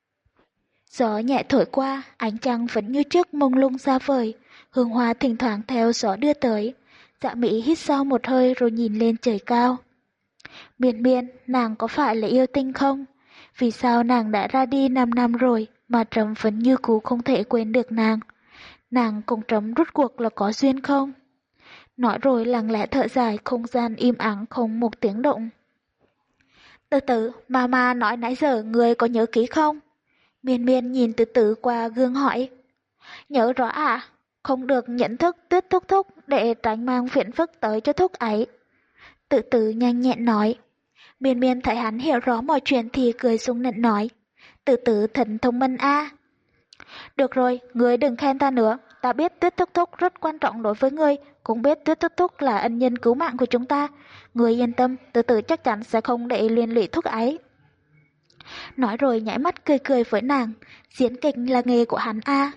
Gió nhẹ thổi qua, ánh trăng vẫn như trước mông lung xa vời, hương hoa thỉnh thoảng theo gió đưa tới. Dạ Mỹ hít sâu một hơi rồi nhìn lên trời cao. Miên Miên, nàng có phải là yêu tinh không? Vì sao nàng đã ra đi năm năm rồi mà trẫm vẫn như cũ không thể quên được nàng? nàng cùng Trấm rốt cuộc là có duyên không? Nói rồi lặng lẽ thở dài, không gian im ắng không một tiếng động. Từ từ, Mama nói nãy giờ người có nhớ kỹ không? Miên Miên nhìn từ từ qua gương hỏi. Nhớ rõ à? Không được nhận thức Tuyết thúc thúc để tránh mang phiền phức tới cho thúc ấy. Từ từ nhanh nhẹn nói. Miên Miên thấy hắn hiểu rõ mọi chuyện thì cười sung nịnh nói. Từ từ thật thông minh a. Được rồi, ngươi đừng khen ta nữa. Ta biết Tuyết thúc thúc rất quan trọng đối với ngươi, cũng biết Tuyết thúc thúc là ân nhân cứu mạng của chúng ta. Ngươi yên tâm, từ từ chắc chắn sẽ không để liên lụy thúc ấy. Nói rồi nhảy mắt cười cười với nàng. Diễn kịch là nghề của hắn a.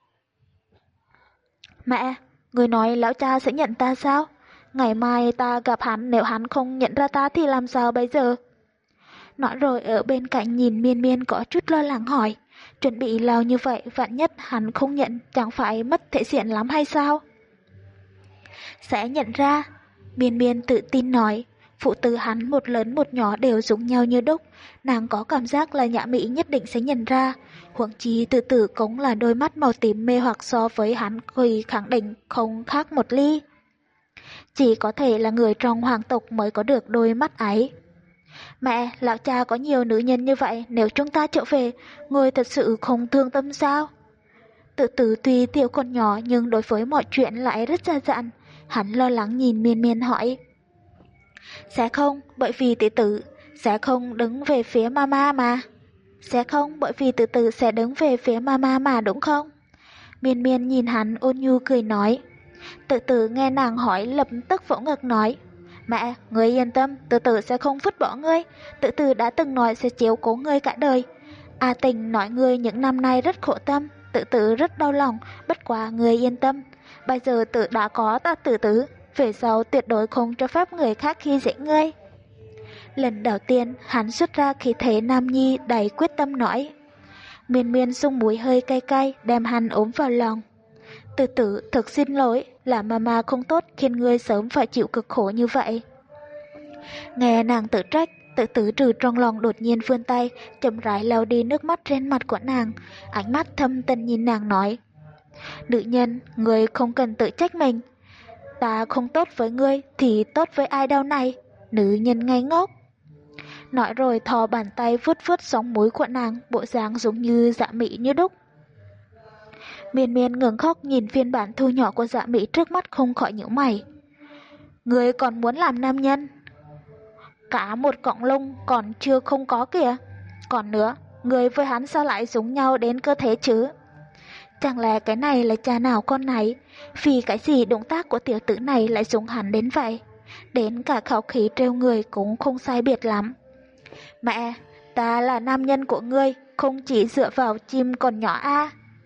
Mẹ, người nói lão cha sẽ nhận ta sao? Ngày mai ta gặp hắn, nếu hắn không nhận ra ta thì làm sao bây giờ? Nói rồi ở bên cạnh nhìn Miên Miên có chút lo lắng hỏi. Chuẩn bị lâu như vậy, vạn nhất hắn không nhận, chẳng phải mất thể diện lắm hay sao? Sẽ nhận ra. Miên Miên tự tin nói. Phụ tử hắn một lớn một nhỏ đều giống nhau như đúc. Nàng có cảm giác là Nhã Mỹ nhất định sẽ nhận ra. Huống chi từ từ cũng là đôi mắt màu tím mê hoặc, so với hắn thì khẳng định không khác một ly. Chỉ có thể là người trong hoàng tộc mới có được đôi mắt ấy. Mẹ, lão cha có nhiều nữ nhân như vậy, nếu chúng ta trở về, người thật sự không thương tâm sao? Tự tử tuy tiểu còn nhỏ nhưng đối với mọi chuyện lại rất gia dặn. Hắn lo lắng nhìn Miên Miên hỏi. Sẽ không, bởi vì tỷ tử sẽ không đứng về phía mama mà. Sẽ không, bởi vì từ từ sẽ đứng về phía mama mà đúng không? Miên Miên nhìn hắn ôn nhu cười nói. Từ từ nghe nàng hỏi lập tức vỗ ngực nói. Mẹ, ngươi yên tâm, từ từ sẽ không vứt bỏ ngươi. Từ từ đã từng nói sẽ chiếu cố ngươi cả đời. A Tình nói ngươi những năm nay rất khổ tâm, tự tử rất đau lòng, bất quá ngươi yên tâm. Bây giờ tự đã có ta tự tử, về sau tuyệt đối không cho phép người khác khi dễ ngươi. Lần đầu tiên hắn xuất ra khí thế nam nhi đầy quyết tâm nói. Miên Miên sung mũi hơi cay cay đem hắn ốm vào lòng. Từ tử thực xin lỗi, là mama không tốt khiến ngươi sớm phải chịu cực khổ như vậy. Nghe nàng tự trách, tự tử trừ trong lòng đột nhiên vươn tay, chậm rãi lau đi nước mắt trên mặt của nàng, ánh mắt thâm tình nhìn nàng nói. Nữ nhân, ngươi không cần tự trách mình. Ta không tốt với ngươi thì tốt với ai đâu này, nữ nhân ngây ngốc. Nói rồi thò bàn tay vuốt vuốt sóng mũi của nàng, bộ dáng giống như Dạ Mỹ như đúc. Miên Miên ngừng khóc nhìn phiên bản thu nhỏ của Dạ Mỹ trước mắt không khỏi nhíu mày. Ngươi còn muốn làm nam nhân? Cả một cọng lông còn chưa không có kìa. Còn nữa, ngươi với hắn sao lại giống nhau đến cơ thể chứ? Chẳng lẽ cái này là cha nào con này? Vì cái gì động tác của tiểu tử này lại giống hắn đến vậy? Đến cả khẩu khí trêu người cũng không sai biệt lắm. Mẹ, ta là nam nhân của ngươi, không chỉ dựa vào chim còn nhỏ a.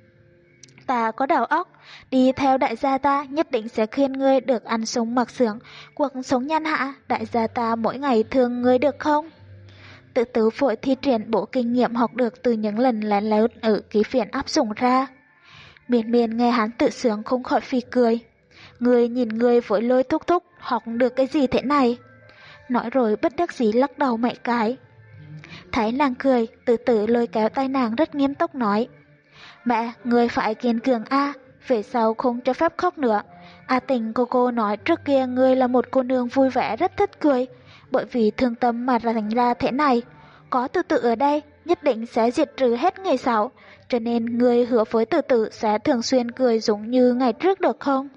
Ta có đầu óc, đi theo đại gia ta nhất định sẽ khuyên ngươi được ăn sống mặc sướng, cuộc sống nhan hạ, đại gia ta mỗi ngày thương ngươi được không? Tự tử vội thi triển bộ kinh nghiệm học được từ những lần lén lút ở ký phiền áp dụng ra. Miên Miên nghe hắn tự sướng không khỏi phì cười. Ngươi nhìn ngươi vội lôi thúc thúc, học được cái gì thế này? Nói rồi bất đắc dĩ lắc đầu mẹ cái. Thấy nàng cười, từ từ lôi kéo tay nàng rất nghiêm túc nói. Mẹ, ngươi phải kiên cường a, về sau không cho phép khóc nữa. A Tình cô cô nói trước kia ngươi là một cô nương vui vẻ rất thích cười, bởi vì thương tâm mà thành ra thế này. Có từ từ ở đây, nhất định sẽ diệt trừ hết ngày xấu, cho nên ngươi hứa với từ từ sẽ thường xuyên cười giống như ngày trước được không?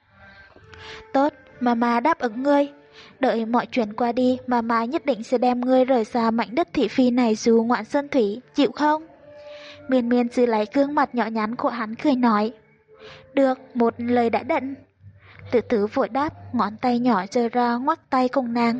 Tốt, mama đáp ứng ngươi. Đợi mọi chuyện qua đi, mama nhất định sẽ đem ngươi rời xa mảnh đất thị phi này dù ngoạn sơn thủy, chịu không? Miên Miên giữ lấy gương mặt nhỏ nhắn của hắn cười nói. Được, một lời đã định. Tự tử vội đáp, ngón tay nhỏ giơ ra ngoắc tay cùng nàng.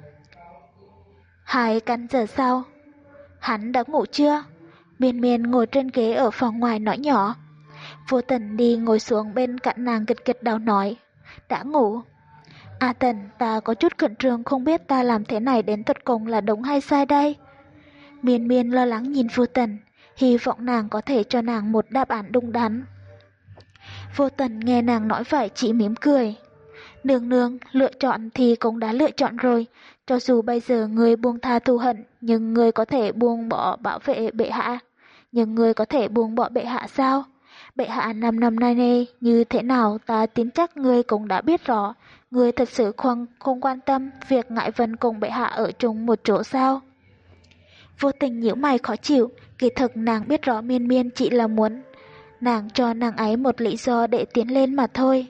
Hai canh giờ sau, hắn đã ngủ chưa? Miên Miên ngồi trên ghế ở phòng ngoài nói nhỏ. Vô Tình đi ngồi xuống bên cạnh nàng gật gật đầu nói. Đã ngủ. A Tình, ta có chút khẩn trương không biết ta làm thế này đến tận cùng là đúng hay sai đây. Miên Miên lo lắng nhìn Vô Tình, hy vọng nàng có thể cho nàng một đáp án đúng đắn. Vô Tình nghe nàng nói vậy chỉ mỉm cười. Nương nương, lựa chọn thì cũng đã lựa chọn rồi. Cho dù bây giờ người buông tha thù hận, nhưng người có thể buông bỏ bảo vệ bệ hạ. Nhưng người có thể buông bỏ bệ hạ sao? Bệ hạ năm năm nay nay như thế nào ta tin chắc ngươi cũng đã biết rõ. Ngươi thật sự không, không quan tâm việc Ngải Vân cùng bệ hạ ở chung một chỗ sao? Vô Tình nhíu mày khó chịu, kỳ thực nàng biết rõ Miên Miên chỉ là muốn nàng cho nàng ấy một lý do để tiến lên mà thôi.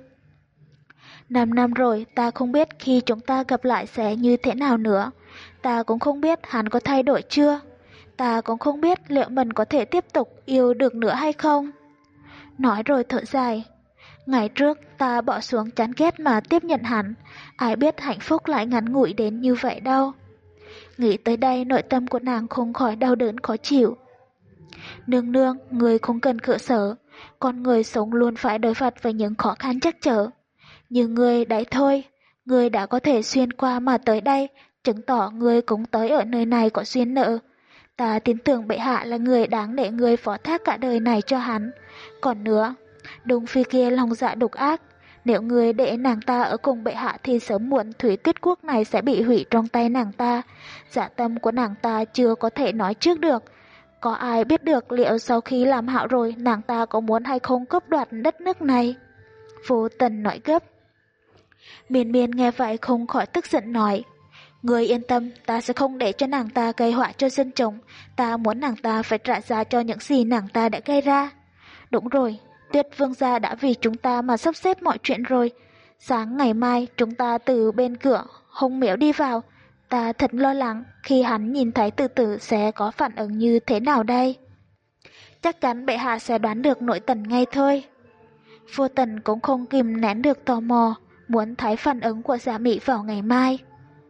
Năm năm rồi, ta không biết khi chúng ta gặp lại sẽ như thế nào nữa. Ta cũng không biết hắn có thay đổi chưa. Ta cũng không biết liệu mình có thể tiếp tục yêu được nữa hay không. Nói rồi thở dài. Ngày trước ta bỏ xuống chán ghét mà tiếp nhận hắn. Ai biết hạnh phúc lại ngắn ngủi đến như vậy đâu. Nghĩ tới đây nội tâm của nàng không khỏi đau đớn khó chịu. Nương nương, người không cần khổ sở. Con người sống luôn phải đối mặt với những khó khăn chắc trở. Như người đấy thôi, người đã có thể xuyên qua mà tới đây, chứng tỏ người cũng tới ở nơi này có duyên nợ. Ta tin tưởng bệ hạ là người đáng để người phó thác cả đời này cho hắn. Còn nữa, Đông Phi kia lòng dạ độc ác, nếu người để nàng ta ở cùng bệ hạ thì sớm muộn Thủy Tuyết Quốc này sẽ bị hủy trong tay nàng ta. Dạ tâm của nàng ta chưa có thể nói trước được. Có ai biết được liệu sau khi làm hạo rồi nàng ta có muốn hay không cướp đoạt đất nước này? Vô Tần nói gấp. Miên Miên nghe vậy không khỏi tức giận nói. Người yên tâm, ta sẽ không để cho nàng ta gây họa cho dân chúng. Ta muốn nàng ta phải trả giá cho những gì nàng ta đã gây ra. Đúng rồi, Tuyết Vương gia đã vì chúng ta mà sắp xếp mọi chuyện rồi. Sáng ngày mai chúng ta từ bên cửa Hồng Miễu đi vào. Ta thật lo lắng khi hắn nhìn thấy Từ Tử sẽ có phản ứng như thế nào đây. Chắc chắn bệ hạ sẽ đoán được nội tình ngay thôi. Vô Tần cũng không kìm nén được tò mò, muốn thấy phản ứng của Giả Mị vào ngày mai.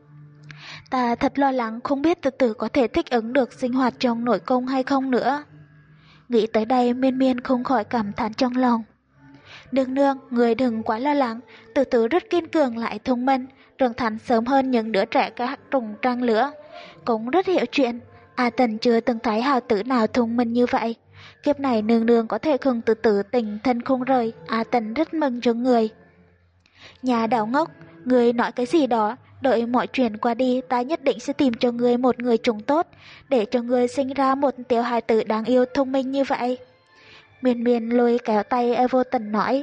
Ta thật lo lắng không biết Từ Tử có thể thích ứng được sinh hoạt trong nội cung hay không nữa. Nghĩ tới đây Miên Miên không khỏi cảm thán trong lòng. Nương nương, người đừng quá lo lắng, Từ Tử rất kiên cường lại thông minh, trưởng thành sớm hơn những đứa trẻ các trùng trang lứa. Cũng rất hiểu chuyện, A Tần chưa từng thấy hào tử nào thông minh như vậy. Kiếp này nương nương có thể không Từ Tử tình thân không rời, A Tần rất mừng cho người. Nhà đảo ngốc, người nói cái gì đó, đợi mọi chuyện qua đi ta nhất định sẽ tìm cho người một người trùng tốt, để cho người sinh ra một tiểu hài tử đáng yêu thông minh như vậy. Miên Miên lôi kéo tay e Vô Tần nói.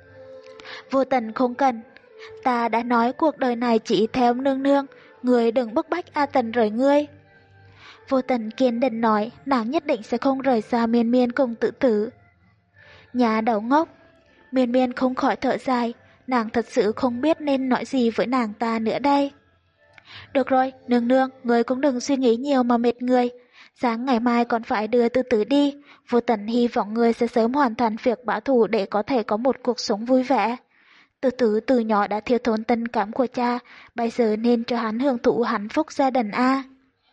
Vô Tần không cần, ta đã nói cuộc đời này chỉ theo nương nương, người đừng bức bách A Tần rời ngươi. Vô Tần kiên định nói, nàng nhất định sẽ không rời xa Miên Miên cùng Tự Tử. Nhà đậu ngốc, Miên Miên không khỏi thở dài, nàng thật sự không biết nên nói gì với nàng ta nữa đây. Được rồi, nương nương, người cũng đừng suy nghĩ nhiều mà mệt người. Sáng ngày mai còn phải đưa Từ Tử đi, Vô Tần hy vọng người sẽ sớm hoàn thành việc báo thù để có thể có một cuộc sống vui vẻ. Từ Tử từ nhỏ đã thiếu thốn tình cảm của cha, bây giờ nên cho hắn hưởng thụ hạnh phúc gia đình a.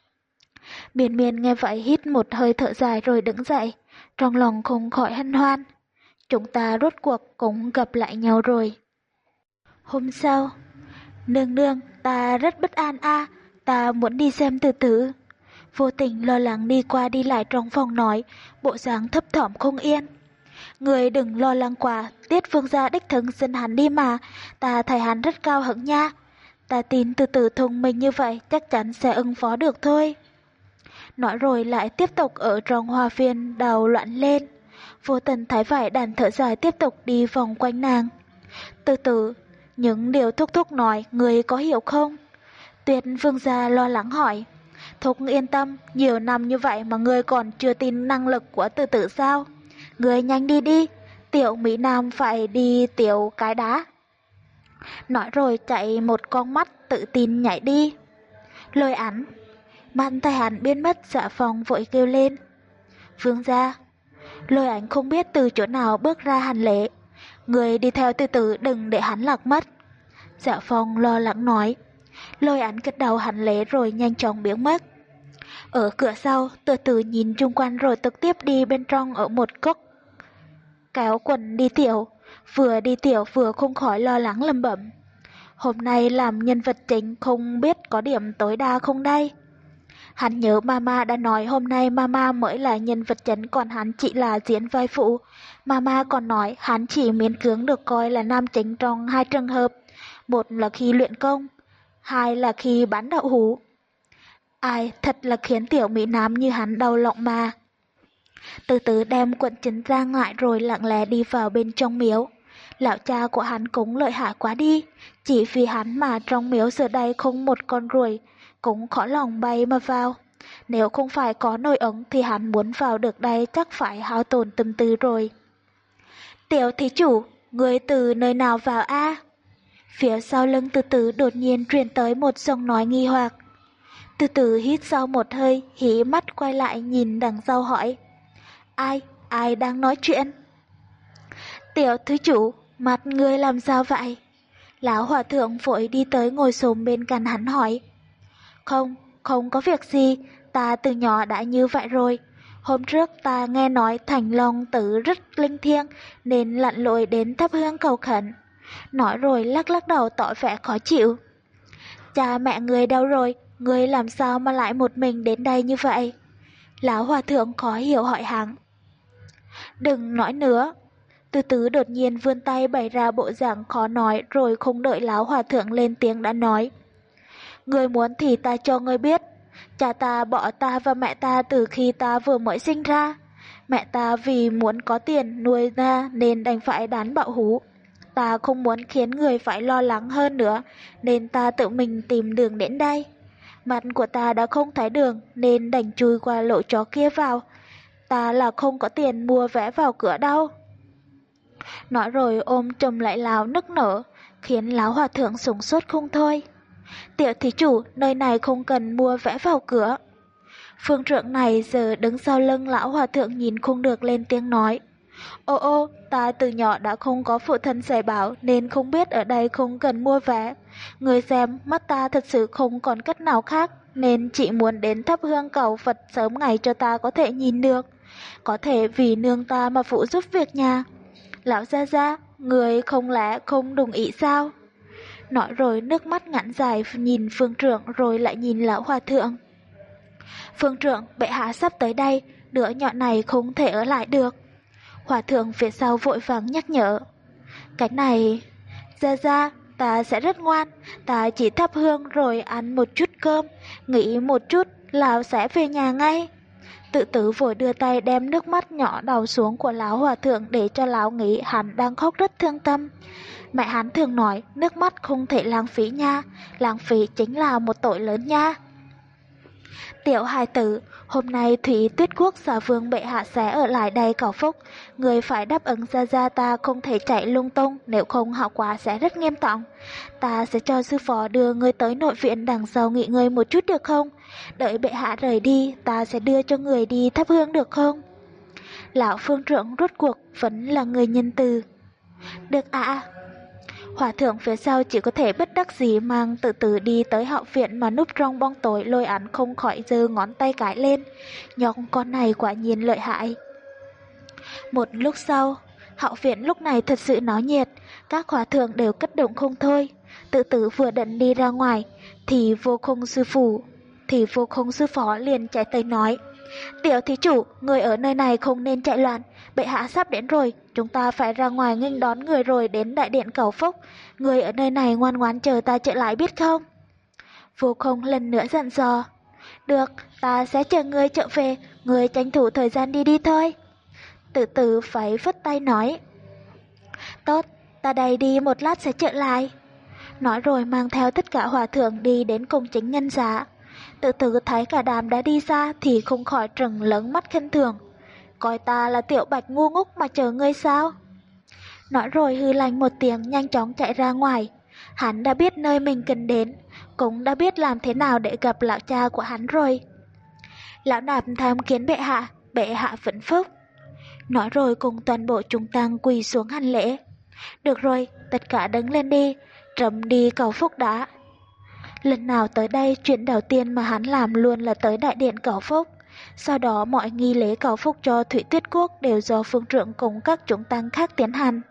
Miên Miên nghe vậy hít một hơi thở dài rồi đứng dậy, trong lòng không khỏi hân hoan. Chúng ta rốt cuộc cũng gặp lại nhau rồi. Hôm sau, nương nương, ta rất bất an a, ta muốn đi xem Từ Tử. Vô Tình lo lắng đi qua đi lại trong phòng nói, bộ dáng thấp thỏm không yên. Người đừng lo lắng quá, Tiết Vương gia đích thân xin hắn đi mà, ta thấy hắn rất cao hứng nha. Ta tin Từ Tử thông minh như vậy chắc chắn sẽ ứng phó được thôi. Nói rồi lại tiếp tục ở trong hoa viên đào loạn lên. Vô Tình thấy vậy đành thở dài tiếp tục đi vòng quanh nàng. Từ Tử, những điều Thúc Thúc nói người có hiểu không? Tuyết Vương gia lo lắng hỏi. Thúc yên tâm, nhiều năm như vậy mà ngươi còn chưa tin năng lực của Từ Tử sao? Ngươi nhanh đi đi, tiểu Mỹ Nam phải đi tiểu cái đá. Nói rồi chạy một con mắt tự tin nhảy đi. Lôi ảnh, man tay hắn biến mất, Dạ Phong vội kêu lên. Vương gia, Lôi ảnh không biết từ chỗ nào bước ra hành lễ. Người đi theo Từ Tử đừng để hắn lạc mất. Dạ Phong lo lắng nói. Lôi ảnh gật đầu hành lễ rồi nhanh chóng biến mất. Ở cửa sau, Từ Tử nhìn chung quanh rồi trực tiếp đi bên trong ở một góc kéo quần đi tiểu, vừa đi tiểu vừa không khỏi lo lắng lẩm bẩm. Hôm nay làm nhân vật chính không biết có điểm tối đa không đây? Hắn nhớ Mama đã nói hôm nay Mama mới là nhân vật chính còn hắn chỉ là diễn vai phụ. Mama còn nói hắn chỉ miễn cưỡng được coi là nam chính trong hai trường hợp, một là khi luyện công, hai là khi bán đậu hũ. Ai thật là khiến tiểu Mỹ Nam như hắn đau lòng mà. Từ từ đem quận trấn ra ngoại rồi lặng lẽ đi vào bên trong miếu. Lão cha của hắn cũng lợi hại quá đi, chỉ vì hắn mà trong miếu giờ đây không một con ruồi, cũng khó lòng bay mà vào. Nếu không phải có nồi ống thì hắn muốn vào được đây chắc phải hao tổn tâm tư rồi. Tiểu thí chủ, người từ nơi nào vào a? Phía sau lưng từ từ đột nhiên truyền tới một giọng nói nghi hoặc. Từ từ hít sâu một hơi, hí mắt quay lại nhìn đằng sau hỏi. Ai, ai đang nói chuyện? Tiểu thứ chủ, mặt ngươi làm sao vậy? Lão hòa thượng vội đi tới ngồi xổm bên cạnh hắn hỏi. Không, không có việc gì, ta từ nhỏ đã như vậy rồi. Hôm trước ta nghe nói Thành Long Tử rất linh thiêng nên lặn lội đến thắp hương cầu khẩn. Nói rồi lắc lắc đầu tỏ vẻ khó chịu. Cha mẹ ngươi đâu rồi? Ngươi làm sao mà lại một mình đến đây như vậy? Lão hòa thượng khó hiểu hỏi hắn. Đừng nói nữa. Từ từ đột nhiên vươn tay bày ra bộ dạng khó nói rồi không đợi lão hòa thượng lên tiếng đã nói. Ngươi muốn thì ta cho ngươi biết. Cha ta bỏ ta và mẹ ta từ khi ta vừa mới sinh ra. Mẹ ta vì muốn có tiền nuôi ra nên đành phải đán bạo hú. Ta không muốn khiến người phải lo lắng hơn nữa nên ta tự mình tìm đường đến đây. Mặt của ta đã không thấy đường nên đành chui qua lỗ chó kia vào. Ta là không có tiền mua vé vào cửa đâu. Nói rồi ôm chầm lại lão nức nở, khiến lão hòa thượng sửng sốt không thôi. Tiểu thí chủ, nơi này không cần mua vé vào cửa. Phương trượng này giờ đứng sau lưng lão hòa thượng nhìn không được lên tiếng nói. Ô ô, ta từ nhỏ đã không có phụ thân dạy bảo nên không biết ở đây không cần mua vé. Người xem, mắt ta thật sự không còn cách nào khác nên chỉ muốn đến thắp hương cầu Phật sớm ngày cho ta có thể nhìn được. Có thể vì nương ta mà phụ giúp việc nhà. Lão gia gia, người không lẽ không đồng ý sao? Nói rồi nước mắt ngắn dài nhìn phương trượng rồi lại nhìn lão hòa thượng. Phương trượng, bệ hạ sắp tới đây, đứa nhỏ này không thể ở lại được. Hòa thượng phía sau vội vàng nhắc nhở. Cái này, gia gia, ta sẽ rất ngoan, ta chỉ thắp hương rồi ăn một chút cơm, nghỉ một chút, lão sẽ về nhà ngay. Tự tử vội đưa tay đem nước mắt nhỏ đầu xuống của lão hòa thượng để cho lão nghĩ hắn đang khóc rất thương tâm. Mẹ hắn thường nói nước mắt không thể lãng phí nha, lãng phí chính là một tội lớn nha. Tiểu hài tử, hôm nay Thủy Tuyết Quốc xà vương bệ hạ sẽ ở lại đây cầu phúc, người phải đáp ứng gia gia ta không thể chạy lung tung, nếu không hậu quả sẽ rất nghiêm trọng. Ta sẽ cho sư phó đưa người tới nội viện đằng sau nghỉ ngơi một chút được không? Đợi bệ hạ rời đi, ta sẽ đưa cho người đi thắp hương được không? Lão phương trượng rốt cuộc vẫn là người nhân từ. Được ạ. À. Hòa thượng phía sau chỉ có thể bất đắc dĩ mang từ từ đi tới hậu viện mà núp trong bóng tối lôi án không khỏi giơ ngón tay cái lên. Nhóc con này quả nhiên lợi hại. Một lúc sau, hậu viện lúc này thật sự náo nhiệt, các hòa thượng đều kích động không thôi. Tự tử vừa định đi ra ngoài, thì vô không sư phụ, thì vô không sư phó liền chạy tới nói. Tiểu thí chủ, người ở nơi này không nên chạy loạn, bệ hạ sắp đến rồi, chúng ta phải ra ngoài nghênh đón người rồi đến đại điện cầu phúc. Người ở nơi này ngoan ngoãn chờ ta trở lại biết không? Vô không lần nữa dặn dò. Được, ta sẽ chờ người trở về, người tranh thủ thời gian đi đi thôi. Tự tử phải phất tay nói. Tốt, ta đây đi một lát sẽ trở lại. Nói rồi mang theo tất cả hòa thượng đi đến cung chính nhân giá. Tự tử thấy cả đám đã đi xa thì không khỏi trừng lớn mắt khen thường. Coi ta là tiểu bạch ngu ngốc mà chờ ngươi sao? Nói rồi hư lạnh một tiếng nhanh chóng chạy ra ngoài. Hắn đã biết nơi mình cần đến, cũng đã biết làm thế nào để gặp lão cha của hắn rồi. Lão nạp tham kiến bệ hạ, bệ hạ vĩnh phúc. Nói rồi cùng toàn bộ chúng tăng quỳ xuống hành lễ. Được rồi, tất cả đứng lên đi, trầm đi cầu phúc đã. Lần nào tới đây, chuyện đầu tiên mà hắn làm luôn là tới đại điện cầu phúc. Sau đó mọi nghi lễ cầu phúc cho Thủy Tuyết Quốc đều do phương trượng cùng các chúng tăng khác tiến hành.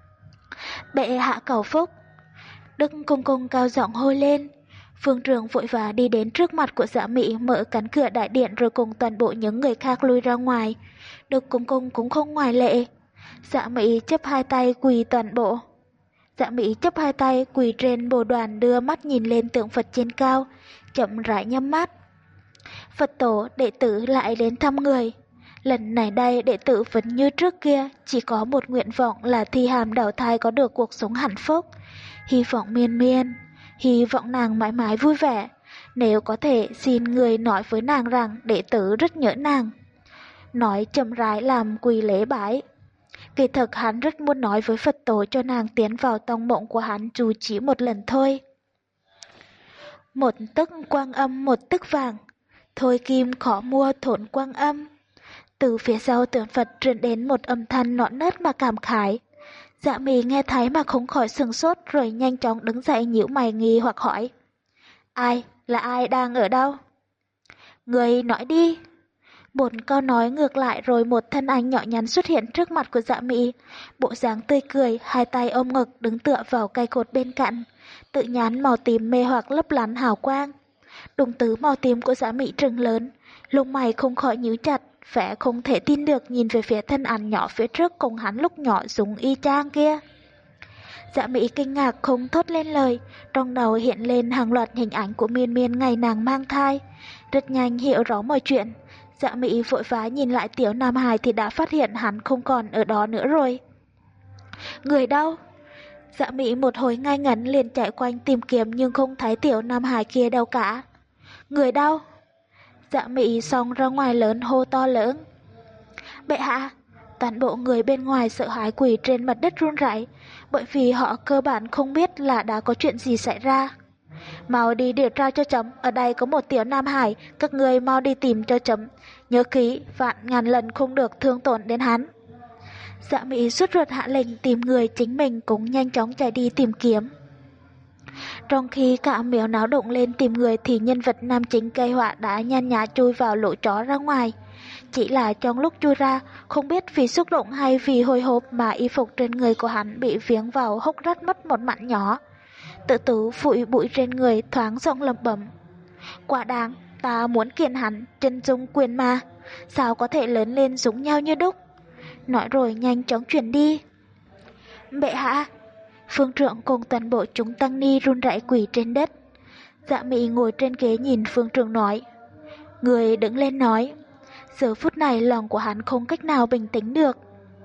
Bệ hạ cầu phúc. Đức cung cung cao giọng hô lên. Phương trượng vội vã đi đến trước mặt của Dạ Mị mở cánh cửa đại điện rồi cùng toàn bộ những người khác lui ra ngoài. Đức cung cung cũng không ngoại lệ. Dạ Mị chấp hai tay quỳ toàn bộ. Dạ Mỹ chấp hai tay quỳ trên bồ đoàn đưa mắt nhìn lên tượng Phật trên cao, chậm rãi nhắm mắt. Phật tổ đệ tử lại đến thăm người. Lần này đây đệ tử vẫn như trước kia, chỉ có một nguyện vọng là Thi Hàm đào thai có được cuộc sống hạnh phúc. Hy vọng miên miên, hy vọng nàng mãi mãi vui vẻ. Nếu có thể xin người nói với nàng rằng đệ tử rất nhớ nàng. Nói chậm rãi làm quỳ lễ bái. Kỳ thực hắn rất muốn nói với Phật tổ cho nàng tiến vào tông mộng của hắn dù chỉ một lần thôi. Một tức quang âm một tức vàng, thôi kim khó mua thốn quang âm. Từ phía sau tượng Phật truyền đến một âm thanh nõn nớt mà cảm khái. Dạ Mị nghe thấy mà không khỏi sừng sốt rồi nhanh chóng đứng dậy nhíu mày nghi hoặc hỏi. Ai, là ai đang ở đâu? Người nói đi. Một câu nói ngược lại rồi một thân ảnh nhỏ nhắn xuất hiện trước mặt của Dạ Mị. Bộ dáng tươi cười, hai tay ôm ngực đứng tựa vào cây cột bên cạnh. Tự nhán màu tím mê hoặc lấp lánh hào quang. Đùng tứ màu tím của Dạ Mị trừng lớn, lông mày không khỏi nhíu chặt, vẻ không thể tin được nhìn về phía thân ảnh nhỏ phía trước cùng hắn lúc nhỏ giống y chang kia. Dạ Mị kinh ngạc không thốt lên lời, trong đầu hiện lên hàng loạt hình ảnh của Miên Miên ngày nàng mang thai. Rất nhanh hiểu rõ mọi chuyện, Dạ Mị vội vã nhìn lại Tiểu Nam Hải thì đã phát hiện hắn không còn ở đó nữa rồi. Người đâu? Dạ Mị một hồi ngay ngắn liền chạy quanh tìm kiếm nhưng không thấy Tiểu Nam Hải kia đâu cả. Người đâu? Dạ Mị xông ra ngoài lớn hô to lớn. Bệ hạ! Toàn bộ người bên ngoài sợ hãi quỳ trên mặt đất run rẩy, bởi vì họ cơ bản không biết là đã có chuyện gì xảy ra. Mau đi điều tra cho chấm, ở đây có một Tiểu Nam Hải, các người mau đi tìm cho chấm. Nhớ kỹ, vạn ngàn lần không được thương tổn đến hắn. Dạ Mị rút ruột hạ lệnh tìm người, chính mình cũng nhanh chóng chạy đi tìm kiếm. Trong khi cả miếu náo động lên tìm người thì nhân vật nam chính gây họa đã nhan nhã chui vào lỗ chó ra ngoài. Chỉ là trong lúc chui ra, không biết vì xúc động hay vì hồi hộp mà y phục trên người của hắn bị viếng vào hốc rách mất một mảnh nhỏ. Tự tử phủi bụi trên người thoáng giọng lẩm bẩm. Quả đáng, ta muốn kiện hắn, chân dung quyền mà, sao có thể lớn lên giống nhau như đúc. Nói rồi nhanh chóng chuyển đi. Bệ hạ! Phương Trượng cùng toàn bộ chúng tăng ni run rẩy quỳ trên đất. Dạ Mị ngồi trên ghế nhìn Phương Trượng nói. Người đứng lên nói. Giờ phút này lòng của hắn không cách nào bình tĩnh được.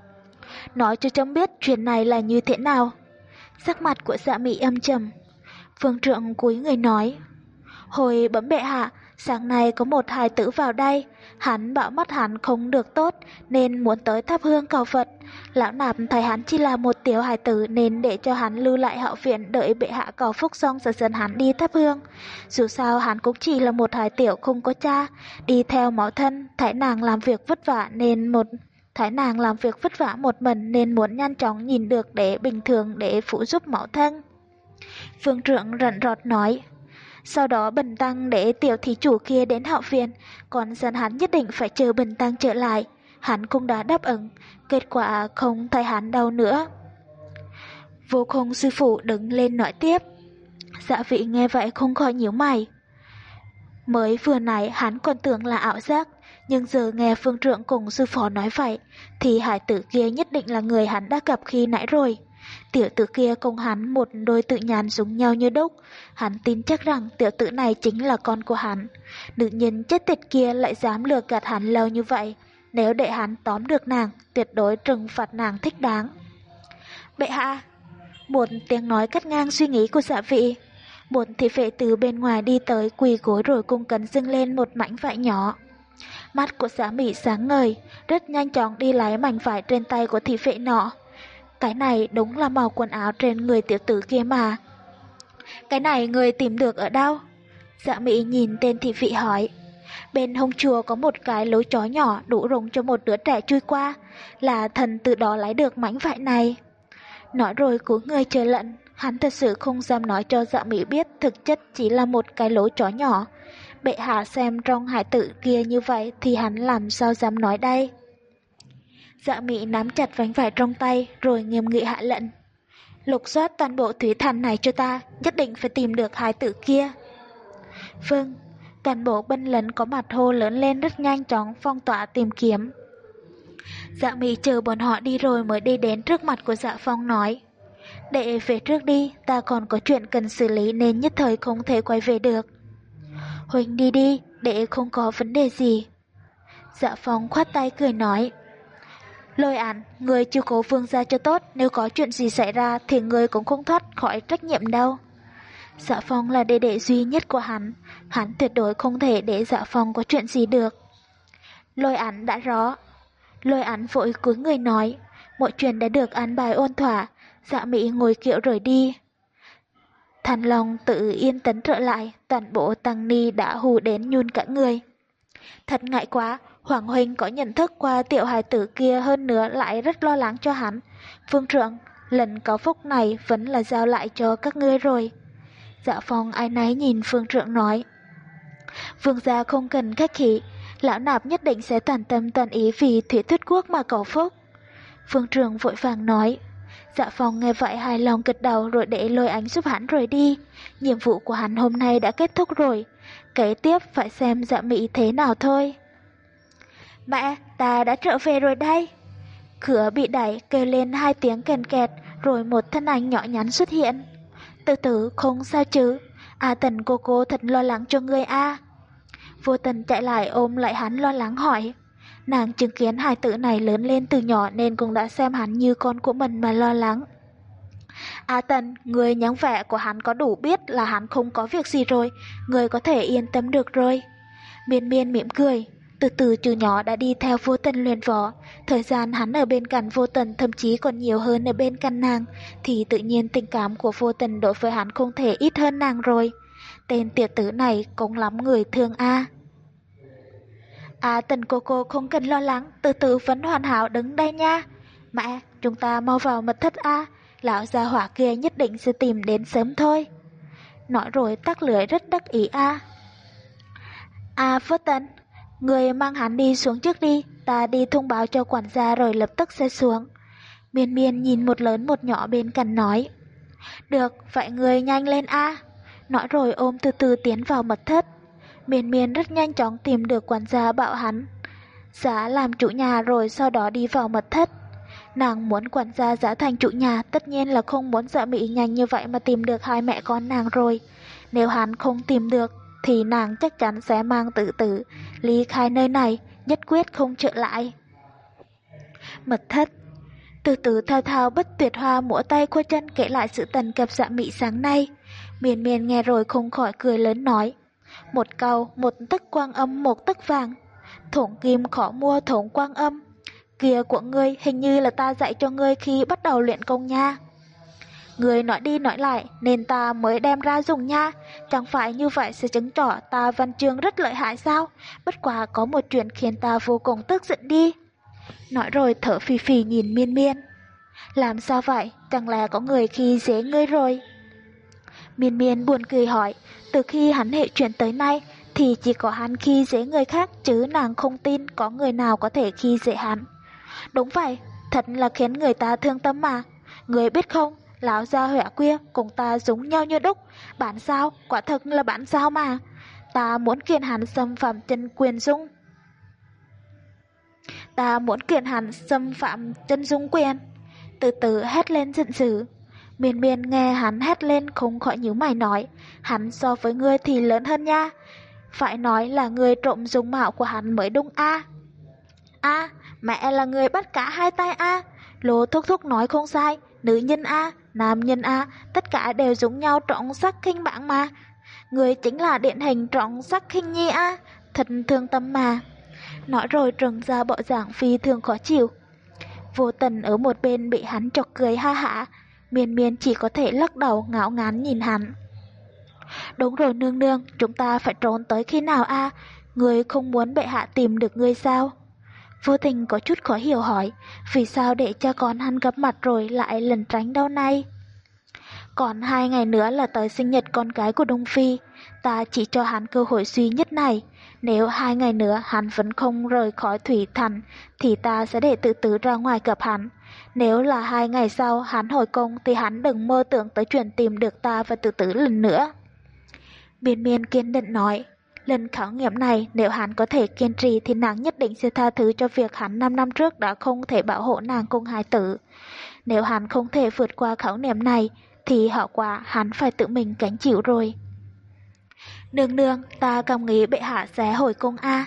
Nói cho chấm biết chuyện này là như thế nào. Sắc mặt của Dạ Mị âm trầm. Phương Trượng cúi người nói. Hồi bẩm bệ hạ, sáng nay có một hài tử vào đây. Hắn bảo mắt hắn không được tốt nên muốn tới thắp hương cầu Phật. Lão nạp thấy hắn chỉ là một tiểu hài tử nên để cho hắn lưu lại hậu viện đợi bệ hạ cầu phúc xong rồi dẫn hắn đi thắp hương. Dù sao hắn cũng chỉ là một hài tiểu không có cha, đi theo mẫu thân, thấy nàng làm việc vất vả nên một thấy nàng làm việc vất vả một mình nên muốn nhanh chóng nhìn được để bình thường để phụ giúp mẫu thân. Phương Trượng rận rọt nói. Sau đó Bần Tăng để tiểu thí chủ kia đến hậu viện, còn dân hắn nhất định phải chờ Bần Tăng trở lại. Hắn cũng đã đáp ứng, kết quả không thấy hắn đâu nữa. Vô Không sư phụ đứng lên nói tiếp. Dạ Vị nghe vậy không khỏi nhíu mày. Mới vừa nãy hắn còn tưởng là ảo giác, nhưng giờ nghe Phương Trượng cùng sư phó nói vậy, thì hải tử kia nhất định là người hắn đã gặp khi nãy rồi. Tiểu tử kia cùng hắn một đôi tự nhàn giống nhau như đúc. Hắn tin chắc rằng tiểu tử này chính là con của hắn. Nữ nhân chết tiệt kia lại dám lừa gạt hắn lâu như vậy. Nếu để hắn tóm được nàng, tuyệt đối trừng phạt nàng thích đáng. Bệ hạ! Một tiếng nói cắt ngang suy nghĩ của Dạ Vị. Một thị vệ từ bên ngoài đi tới quỳ gối rồi cung kính dâng lên một mảnh vải nhỏ. Mắt của Dạ Mị sáng ngời, rất nhanh chóng đi lấy mảnh vải trên tay của thị vệ nọ. Cái này đúng là màu quần áo trên người tiểu tử kia mà. Cái này người tìm được ở đâu? Dạ Mị nhìn tên thị vị hỏi. Bên hông chùa có một cái lối chó nhỏ đủ rộng cho một đứa trẻ chui qua, là thần từ đó lấy được mảnh vải này. Nói rồi cúi người chờ lận, hắn thật sự không dám nói cho Dạ Mị biết thực chất chỉ là một cái lối chó nhỏ. Bệ hạ xem trong hải tử kia như vậy thì hắn làm sao dám nói đây. Dạ Mị nắm chặt vánh vải trong tay rồi nghiêm nghị hạ lệnh. Lục soát toàn bộ thủy thành này cho ta, nhất định phải tìm được hài tử kia. Vâng, toàn bộ binh lính có mặt hô lớn lên rất nhanh chóng phong tỏa tìm kiếm. Dạ Mị chờ bọn họ đi rồi mới đi đến trước mặt của Dạ Phong nói. Đệ về trước đi, ta còn có chuyện cần xử lý nên nhất thời không thể quay về được. Huỳnh đi đi, đệ không có vấn đề gì. Dạ Phong khoát tay cười nói, Lôi Ảnh, người chiếu cố vương gia cho tốt, nếu có chuyện gì xảy ra thì người cũng không thoát khỏi trách nhiệm đâu. Dạ Phong là đệ đệ duy nhất của hắn, hắn tuyệt đối không thể để Dạ Phong có chuyện gì được. Lôi Ảnh đã rõ. Lôi Ảnh vội cúi người nói, mọi chuyện đã được an bài ôn thỏa. Dạ Mỹ ngồi kiệu rời đi. Thanh Long tự yên tĩnh trở lại, toàn bộ tăng ni đã hù đến nhún cả người. Thật ngại quá, Hoàng huynh có nhận thức qua tiểu hài tử kia, hơn nữa lại rất lo lắng cho hắn. Phương trưởng, lần cáo phúc này vẫn là giao lại cho các ngươi rồi. Dạ Phong áy náy nhìn Phương trưởng nói, vương gia không cần khách khí, lão nạp nhất định sẽ toàn tâm toàn ý vì Thủy Tuyết Quốc mà cầu phúc. Phương trưởng vội vàng nói. Dạ Phong nghe vậy hài lòng gật đầu rồi để Lôi Ánh giúp hắn rời đi. Nhiệm vụ của hắn hôm nay đã kết thúc rồi, kế tiếp phải xem Dạ Mỹ thế nào thôi. Mẹ, ta đã trở về rồi đây. Cửa bị đẩy, kêu lên hai tiếng kèn kẹt, rồi một thân ảnh nhỏ nhắn xuất hiện. Từ từ, không sao chứ? A Tần cô cô thật lo lắng cho ngươi a. Vô Tần chạy lại ôm lại hắn lo lắng hỏi. Nàng chứng kiến hài tử này lớn lên từ nhỏ nên cũng đã xem hắn như con của mình mà lo lắng. A Tần, người nhắn vẻ của hắn có đủ biết là hắn không có việc gì rồi, người có thể yên tâm được rồi. Miên Miên mỉm cười. Từ từ từ nhỏ đã đi theo Vô Tần luyện võ, thời gian hắn ở bên cạnh Vô Tần thậm chí còn nhiều hơn ở bên cạnh nàng, thì tự nhiên tình cảm của Vô Tần đối với hắn không thể ít hơn nàng rồi. Tên tiểu tử này cũng lắm người thương a. À Tần cô cô không cần lo lắng, từ từ vẫn hoàn hảo đứng đây nha. Mẹ, chúng ta mau vào mật thất a, lão gia hỏa kia nhất định sẽ tìm đến sớm thôi. Nói rồi tắt lưỡi rất đắc ý a. À Vô Tần, người mang hắn đi xuống trước đi, ta đi thông báo cho quản gia rồi lập tức sẽ xuống. Miên Miên nhìn một lớn một nhỏ bên cạnh nói. Được, vậy người nhanh lên a. Nói rồi ôm từ từ tiến vào mật thất. Miên Miên rất nhanh chóng tìm được quản gia bảo hắn giá làm chủ nhà, rồi sau đó đi vào mật thất. Nàng muốn quản gia giá thành chủ nhà, tất nhiên là không muốn Dạ Mỹ nhanh như vậy mà tìm được hai mẹ con nàng rồi. Nếu hắn không tìm được thì nàng chắc chắn sẽ mang tự tử ly khai nơi này, nhất quyết không trở lại. Mật thất. Từ từ thao thao bất tuyệt hoa múa tay khoa chân kể lại sự tình gặp Dạ Mỹ sáng nay. Miên Miên nghe rồi không khỏi cười lớn nói. Một câu, một tấc quang âm một tấc vàng. Thủng kim khó mua thủng quang âm. Kia của ngươi hình như là ta dạy cho ngươi khi bắt đầu luyện công nha. Ngươi nói đi nói lại nên ta mới đem ra dùng nha. Chẳng phải như vậy sẽ chứng tỏ ta văn chương rất lợi hại sao? Bất quá có một chuyện khiến ta vô cùng tức giận đi. Nói rồi thở phì phì nhìn Miên Miên. Làm sao vậy? Chẳng lẽ có người khi dễ ngươi rồi? Miên Miên buồn cười hỏi. Từ khi hắn hệ chuyển tới nay thì chỉ có hắn khi dễ người khác, chứ nàng không tin có người nào có thể khi dễ hắn. Đúng vậy, thật là khiến người ta thương tâm mà. Người biết không, lão gia hỏa kia cùng ta giống nhau như đúc. Bản sao, quả thực là bản sao mà. Ta muốn kiện hắn xâm phạm chân quyền dung. Ta muốn kiện hắn xâm phạm chân dung quyền. Từ từ hét lên giận dữ. Miên Miên nghe hắn hét lên không khỏi nhíu mày nói. Hắn so với ngươi thì lớn hơn nha. Phải nói là người trộm dung mạo của hắn mới đúng a. A, mẹ là người bắt cả hai tay a. Lô Thúc Thúc nói không sai. Nữ nhân a, nam nhân a, tất cả đều giống nhau trọng sắc khinh bạc mà. Người chính là điển hình trọng sắc khinh nhi a. Thật thương tâm mà. Nói rồi trừng ra bộ dạng phi thường khó chịu. Vô Tần ở một bên bị hắn chọc cười ha hả. Miên Miên chỉ có thể lắc đầu ngạo ngán nhìn hắn. Đúng rồi nương nương, chúng ta phải trốn tới khi nào a? Người không muốn bệ hạ tìm được người sao? Vô Tình có chút khó hiểu hỏi. Vì sao để cho con hắn gặp mặt rồi lại lẩn tránh đâu này? Còn hai ngày nữa là tới sinh nhật con gái của Đông Phi. Ta chỉ cho hắn cơ hội duy nhất này. Nếu hai ngày nữa hắn vẫn không rời khỏi Thủy Thành thì ta sẽ để tự tử ra ngoài gặp hắn. Nếu là hai ngày sau hắn hồi công thì hắn đừng mơ tưởng tới chuyện tìm được ta và tự tử lần nữa. Miên Miên kiên định nói. Lần khảo nghiệm này nếu hắn có thể kiên trì thì nàng nhất định sẽ tha thứ cho việc hắn năm năm trước đã không thể bảo hộ nàng cùng hài tử. Nếu hắn không thể vượt qua khảo nghiệm này thì hậu quả hắn phải tự mình gánh chịu rồi. Nương nương, ta cảm nghĩ bệ hạ sẽ hồi cung a.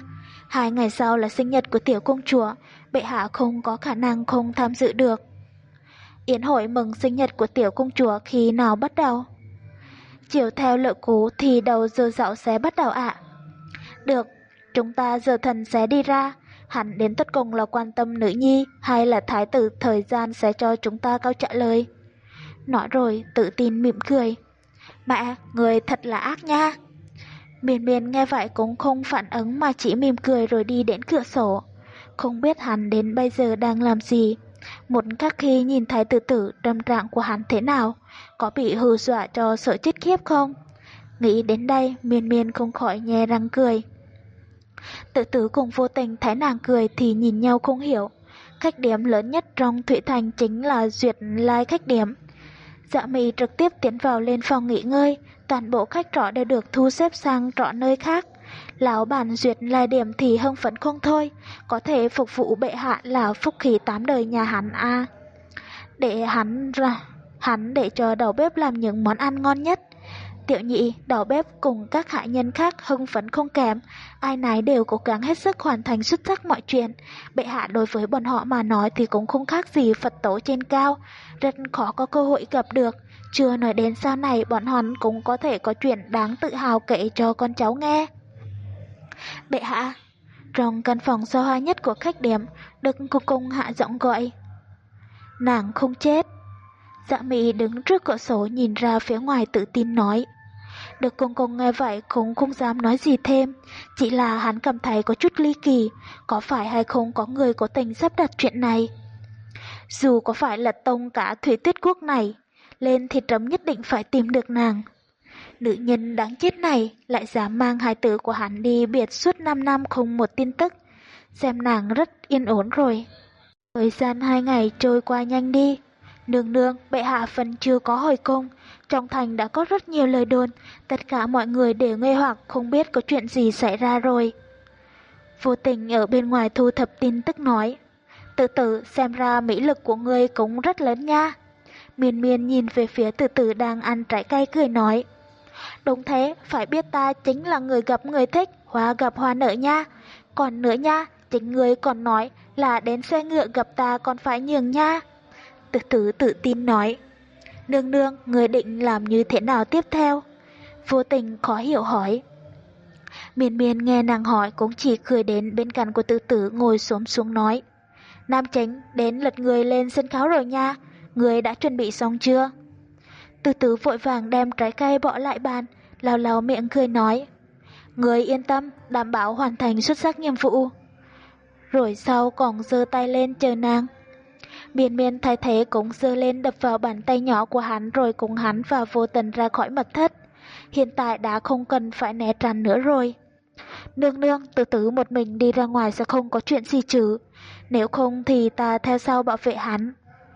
Hai ngày sau là sinh nhật của tiểu công chúa, bệ hạ không có khả năng không tham dự được. Yến hội mừng sinh nhật của tiểu công chúa khi nào bắt đầu? Chiều theo lệ cũ thì đầu giờ dạo sẽ bắt đầu ạ. Được, chúng ta giờ thần sẽ đi ra. Hắn đến tất cùng là quan tâm nữ nhi hay là thái tử, thời gian sẽ cho chúng ta câu trả lời. Nói rồi tự tin mỉm cười. Mẹ, người thật là ác nha. Miên Miên nghe vậy cũng không phản ứng mà chỉ mỉm cười rồi đi đến cửa sổ. Không biết hắn đến bây giờ đang làm gì. Một khắc khi nhìn thấy tử tử, tâm trạng của hắn thế nào, có bị hù dọa cho sợ chết khiếp không? Nghĩ đến đây, Miên Miên không khỏi nhe răng cười. Tử tử cùng Vô Tình thấy nàng cười thì nhìn nhau không hiểu. Khách điểm lớn nhất trong Thụy Thành chính là Duyệt Lai khách điểm. Dạ Mị trực tiếp tiến vào lên phòng nghỉ ngơi, toàn bộ khách trọ đều được thu xếp sang trọ nơi khác. Lão bản Duyệt Lai điểm thì hưng phấn không thôi, có thể phục vụ bệ hạ là phúc khí tám đời nhà hắn a. À. Để hắn ra, hắn để cho đầu bếp làm những món ăn ngon nhất. Tiểu Nhị, đầu bếp cùng các hạ nhân khác hưng phấn không kém, ai nấy đều cố gắng hết sức hoàn thành xuất sắc mọi chuyện. Bệ hạ đối với bọn họ mà nói thì cũng không khác gì Phật tổ trên cao, rất khó có cơ hội gặp được. Chưa nói đến sau này bọn hắn cũng có thể có chuyện đáng tự hào kể cho con cháu nghe. Bệ hạ, trong căn phòng xa hoa nhất của khách điểm, Đức Cô Cung hạ giọng gọi. Nàng không chết. Dạ Mị đứng trước cửa sổ nhìn ra phía ngoài tự tin nói. Đức Cung Cung nghe vậy cũng không dám nói gì thêm, chỉ là hắn cảm thấy có chút ly kỳ, có phải hay không có người cố tình sắp đặt chuyện này. Dù có phải là tông cả Thủy Tuyết Quốc này, lên thì trẫm nhất định phải tìm được nàng. Nữ nhân đáng chết này lại dám mang hài tử của hắn đi biệt suốt năm năm không một tin tức, xem nàng rất yên ổn rồi. Thời gian hai ngày trôi qua nhanh đi. Nương nương, bệ hạ vẫn chưa có hồi cung, trong thành đã có rất nhiều lời đồn, tất cả mọi người đều nghi hoặc không biết có chuyện gì xảy ra rồi. Vô Tình ở bên ngoài thu thập tin tức nói, Tử tử, xem ra mỹ lực của ngươi cũng rất lớn nha. Miên Miên nhìn về phía Tử tử đang ăn trái cây cười nói, đúng thế, phải biết ta chính là người gặp người thích, hoa gặp hoa nở nha. Còn nữa nha, chính ngươi còn nói là đến xe ngựa gặp ta còn phải nhường nha. Tử tử tự tin nói, nương nương, người định làm như thế nào tiếp theo? Vô Tình khó hiểu hỏi. Miên Miên nghe nàng hỏi cũng chỉ cười đến bên cạnh của Tử tử ngồi xổm xuống nói, Nam Chính, đến lượt người lên sân khấu rồi nha, người đã chuẩn bị xong chưa? Tử tử vội vàng đem trái cây bỏ lại bàn, lau lau miệng cười nói, người yên tâm, đảm bảo hoàn thành xuất sắc nhiệm vụ. Rồi sau còn giơ tay lên chờ nàng. Miên Miên thay thế cũng giơ lên đập vào bàn tay nhỏ của hắn rồi cùng hắn và Vô Tình ra khỏi mật thất. Hiện tại đã không cần phải né tránh nữa rồi. Nương nương, Tử tử một mình đi ra ngoài sẽ không có chuyện gì chứ, nếu không thì ta theo sau bảo vệ hắn.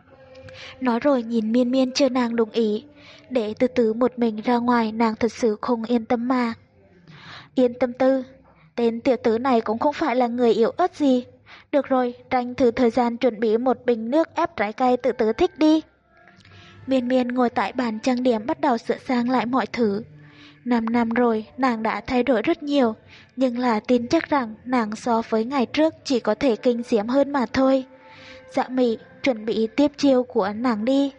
Nói rồi nhìn Miên Miên chờ nàng đồng ý, để Tử tử một mình ra ngoài nàng thật sự không yên tâm mà. Yên tâm tư, tên tiểu tử này cũng không phải là người yếu ớt gì. Được rồi, tranh thủ thời gian chuẩn bị một bình nước ép trái cây Tử tử thích đi. Miên Miên ngồi tại bàn trang điểm bắt đầu sửa sang lại mọi thứ. Năm năm rồi, nàng đã thay đổi rất nhiều, nhưng là tin chắc rằng nàng so với ngày trước chỉ có thể kinh diễm hơn mà thôi. Dạ Mị, chuẩn bị tiếp chiêu của nàng đi.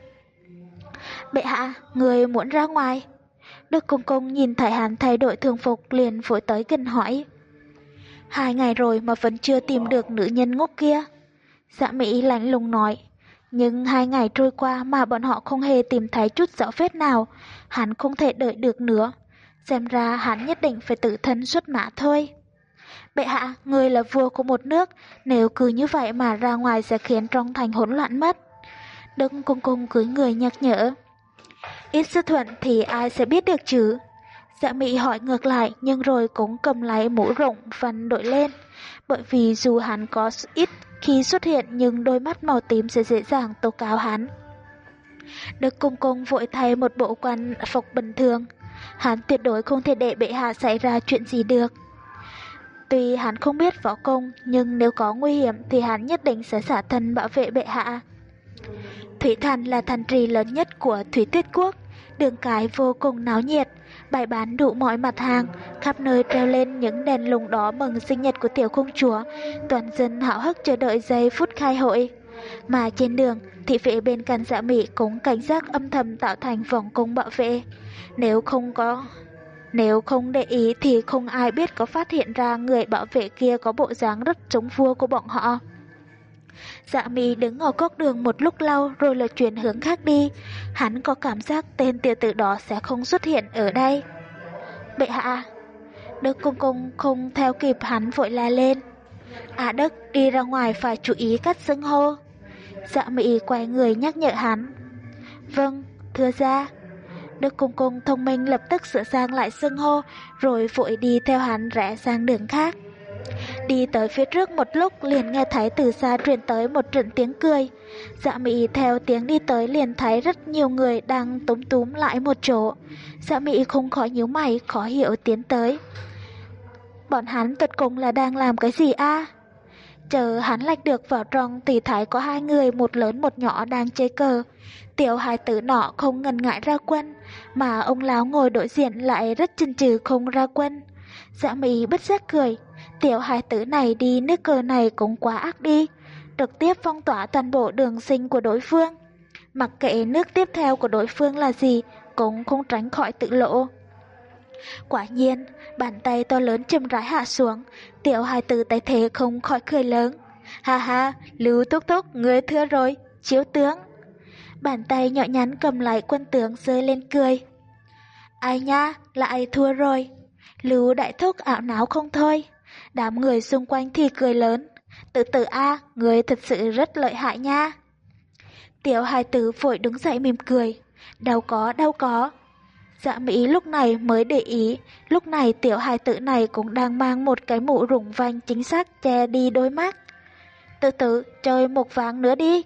Bệ hạ, người muốn ra ngoài? Đức Công Công nhìn thấy hắn thay đổi thường phục liền vội tới gần hỏi. Hai ngày rồi mà vẫn chưa tìm được nữ nhân ngốc kia. Dạ Mỹ lạnh lùng nói. Nhưng hai ngày trôi qua mà bọn họ không hề tìm thấy chút dấu vết nào, hắn không thể đợi được nữa. Xem ra hắn nhất định phải tự thân xuất mã thôi. Bệ hạ, người là vua của một nước, nếu cứ như vậy mà ra ngoài sẽ khiến trong thành hỗn loạn mất. Đức Công Công cưới người nhắc nhở. Ít sư thuận thì ai sẽ biết được chứ? Dạ Mỹ hỏi ngược lại nhưng rồi cũng cầm lấy mũ rộng vằn đội lên, bởi vì dù hắn có ít khi xuất hiện nhưng đôi mắt màu tím sẽ dễ dàng tố cáo hắn. Đức Công Công vội thay một bộ quan phục bình thường, hắn tuyệt đối không thể để bệ hạ xảy ra chuyện gì được. Tuy hắn không biết võ công nhưng nếu có nguy hiểm thì hắn nhất định sẽ xả thân bảo vệ bệ hạ. Thủy Thành là thành trì lớn nhất của Thủy Tuyết Quốc, đường cái vô cùng náo nhiệt, bày bán đủ mọi mặt hàng, khắp nơi treo lên những đèn lồng đỏ mừng sinh nhật của tiểu công chúa, toàn dân háo hức chờ đợi giây phút khai hội. Mà trên đường, thị vệ bên cạnh Dạ Mị cũng cảnh giác âm thầm tạo thành vòng cung bảo vệ. Nếu không có Nếu không để ý thì không ai biết có phát hiện ra người bảo vệ kia có bộ dáng rất giống vua của bọn họ. Dạ Mị đứng ở góc đường một lúc lâu rồi lại chuyển hướng khác đi. Hắn có cảm giác tên tiểu tử đó sẽ không xuất hiện ở đây. Bệ hạ! Đức Cung Cung không theo kịp hắn vội la lên. À Đức, đi ra ngoài phải chú ý cách xưng hô. Dạ Mị quay người nhắc nhở hắn. Vâng, thưa gia. Đức Cung Cung thông minh lập tức sửa sang lại xưng hô, rồi vội đi theo hắn rẽ sang đường khác. Đi tới phía trước một lúc liền nghe thấy từ xa truyền tới một trận tiếng cười. Dạ Mị theo tiếng đi tới liền thấy rất nhiều người đang túm túm lại một chỗ. Dạ Mị không khỏi nhíu mày, khó hiểu tiến tới. Bọn hắn tụt cùng là đang làm cái gì a? Chờ hắn lạch được vào trong thì thấy có hai người, một lớn một nhỏ đang chơi cờ. Tiểu hài tử nọ không ngần ngại ra quân, mà ông lão ngồi đối diện lại rất chần chừ không ra quân. Dạ Mị bất giác cười, tiểu hài tử này đi nước cờ này cũng quá ác đi, trực tiếp phong tỏa toàn bộ đường sinh của đối phương. Mặc kệ nước tiếp theo của đối phương là gì, cũng không tránh khỏi tự lộ. Quả nhiên, bàn tay to lớn chậm rãi hạ xuống, tiểu hài tử tay thế không khỏi cười lớn. Ha ha, Lưu Thúc Thúc, ngươi thưa rồi, chiếu tướng. Bàn tay nhỏ nhắn cầm lại quân tướng giơ lên cười. Ai nha, lại thua rồi. Lưu Đại Thúc ảo não không thôi. Đám người xung quanh thì cười lớn. Tự tử a, người thật sự rất lợi hại nha. Tiểu hài tử vội đứng dậy mỉm cười. Đâu có, đâu có. Dạ Mỹ lúc này mới để ý, lúc này tiểu hài tử này cũng đang mang một cái mũ rủng vành chính xác che đi đôi mắt. Từ từ, chơi một ván nữa đi.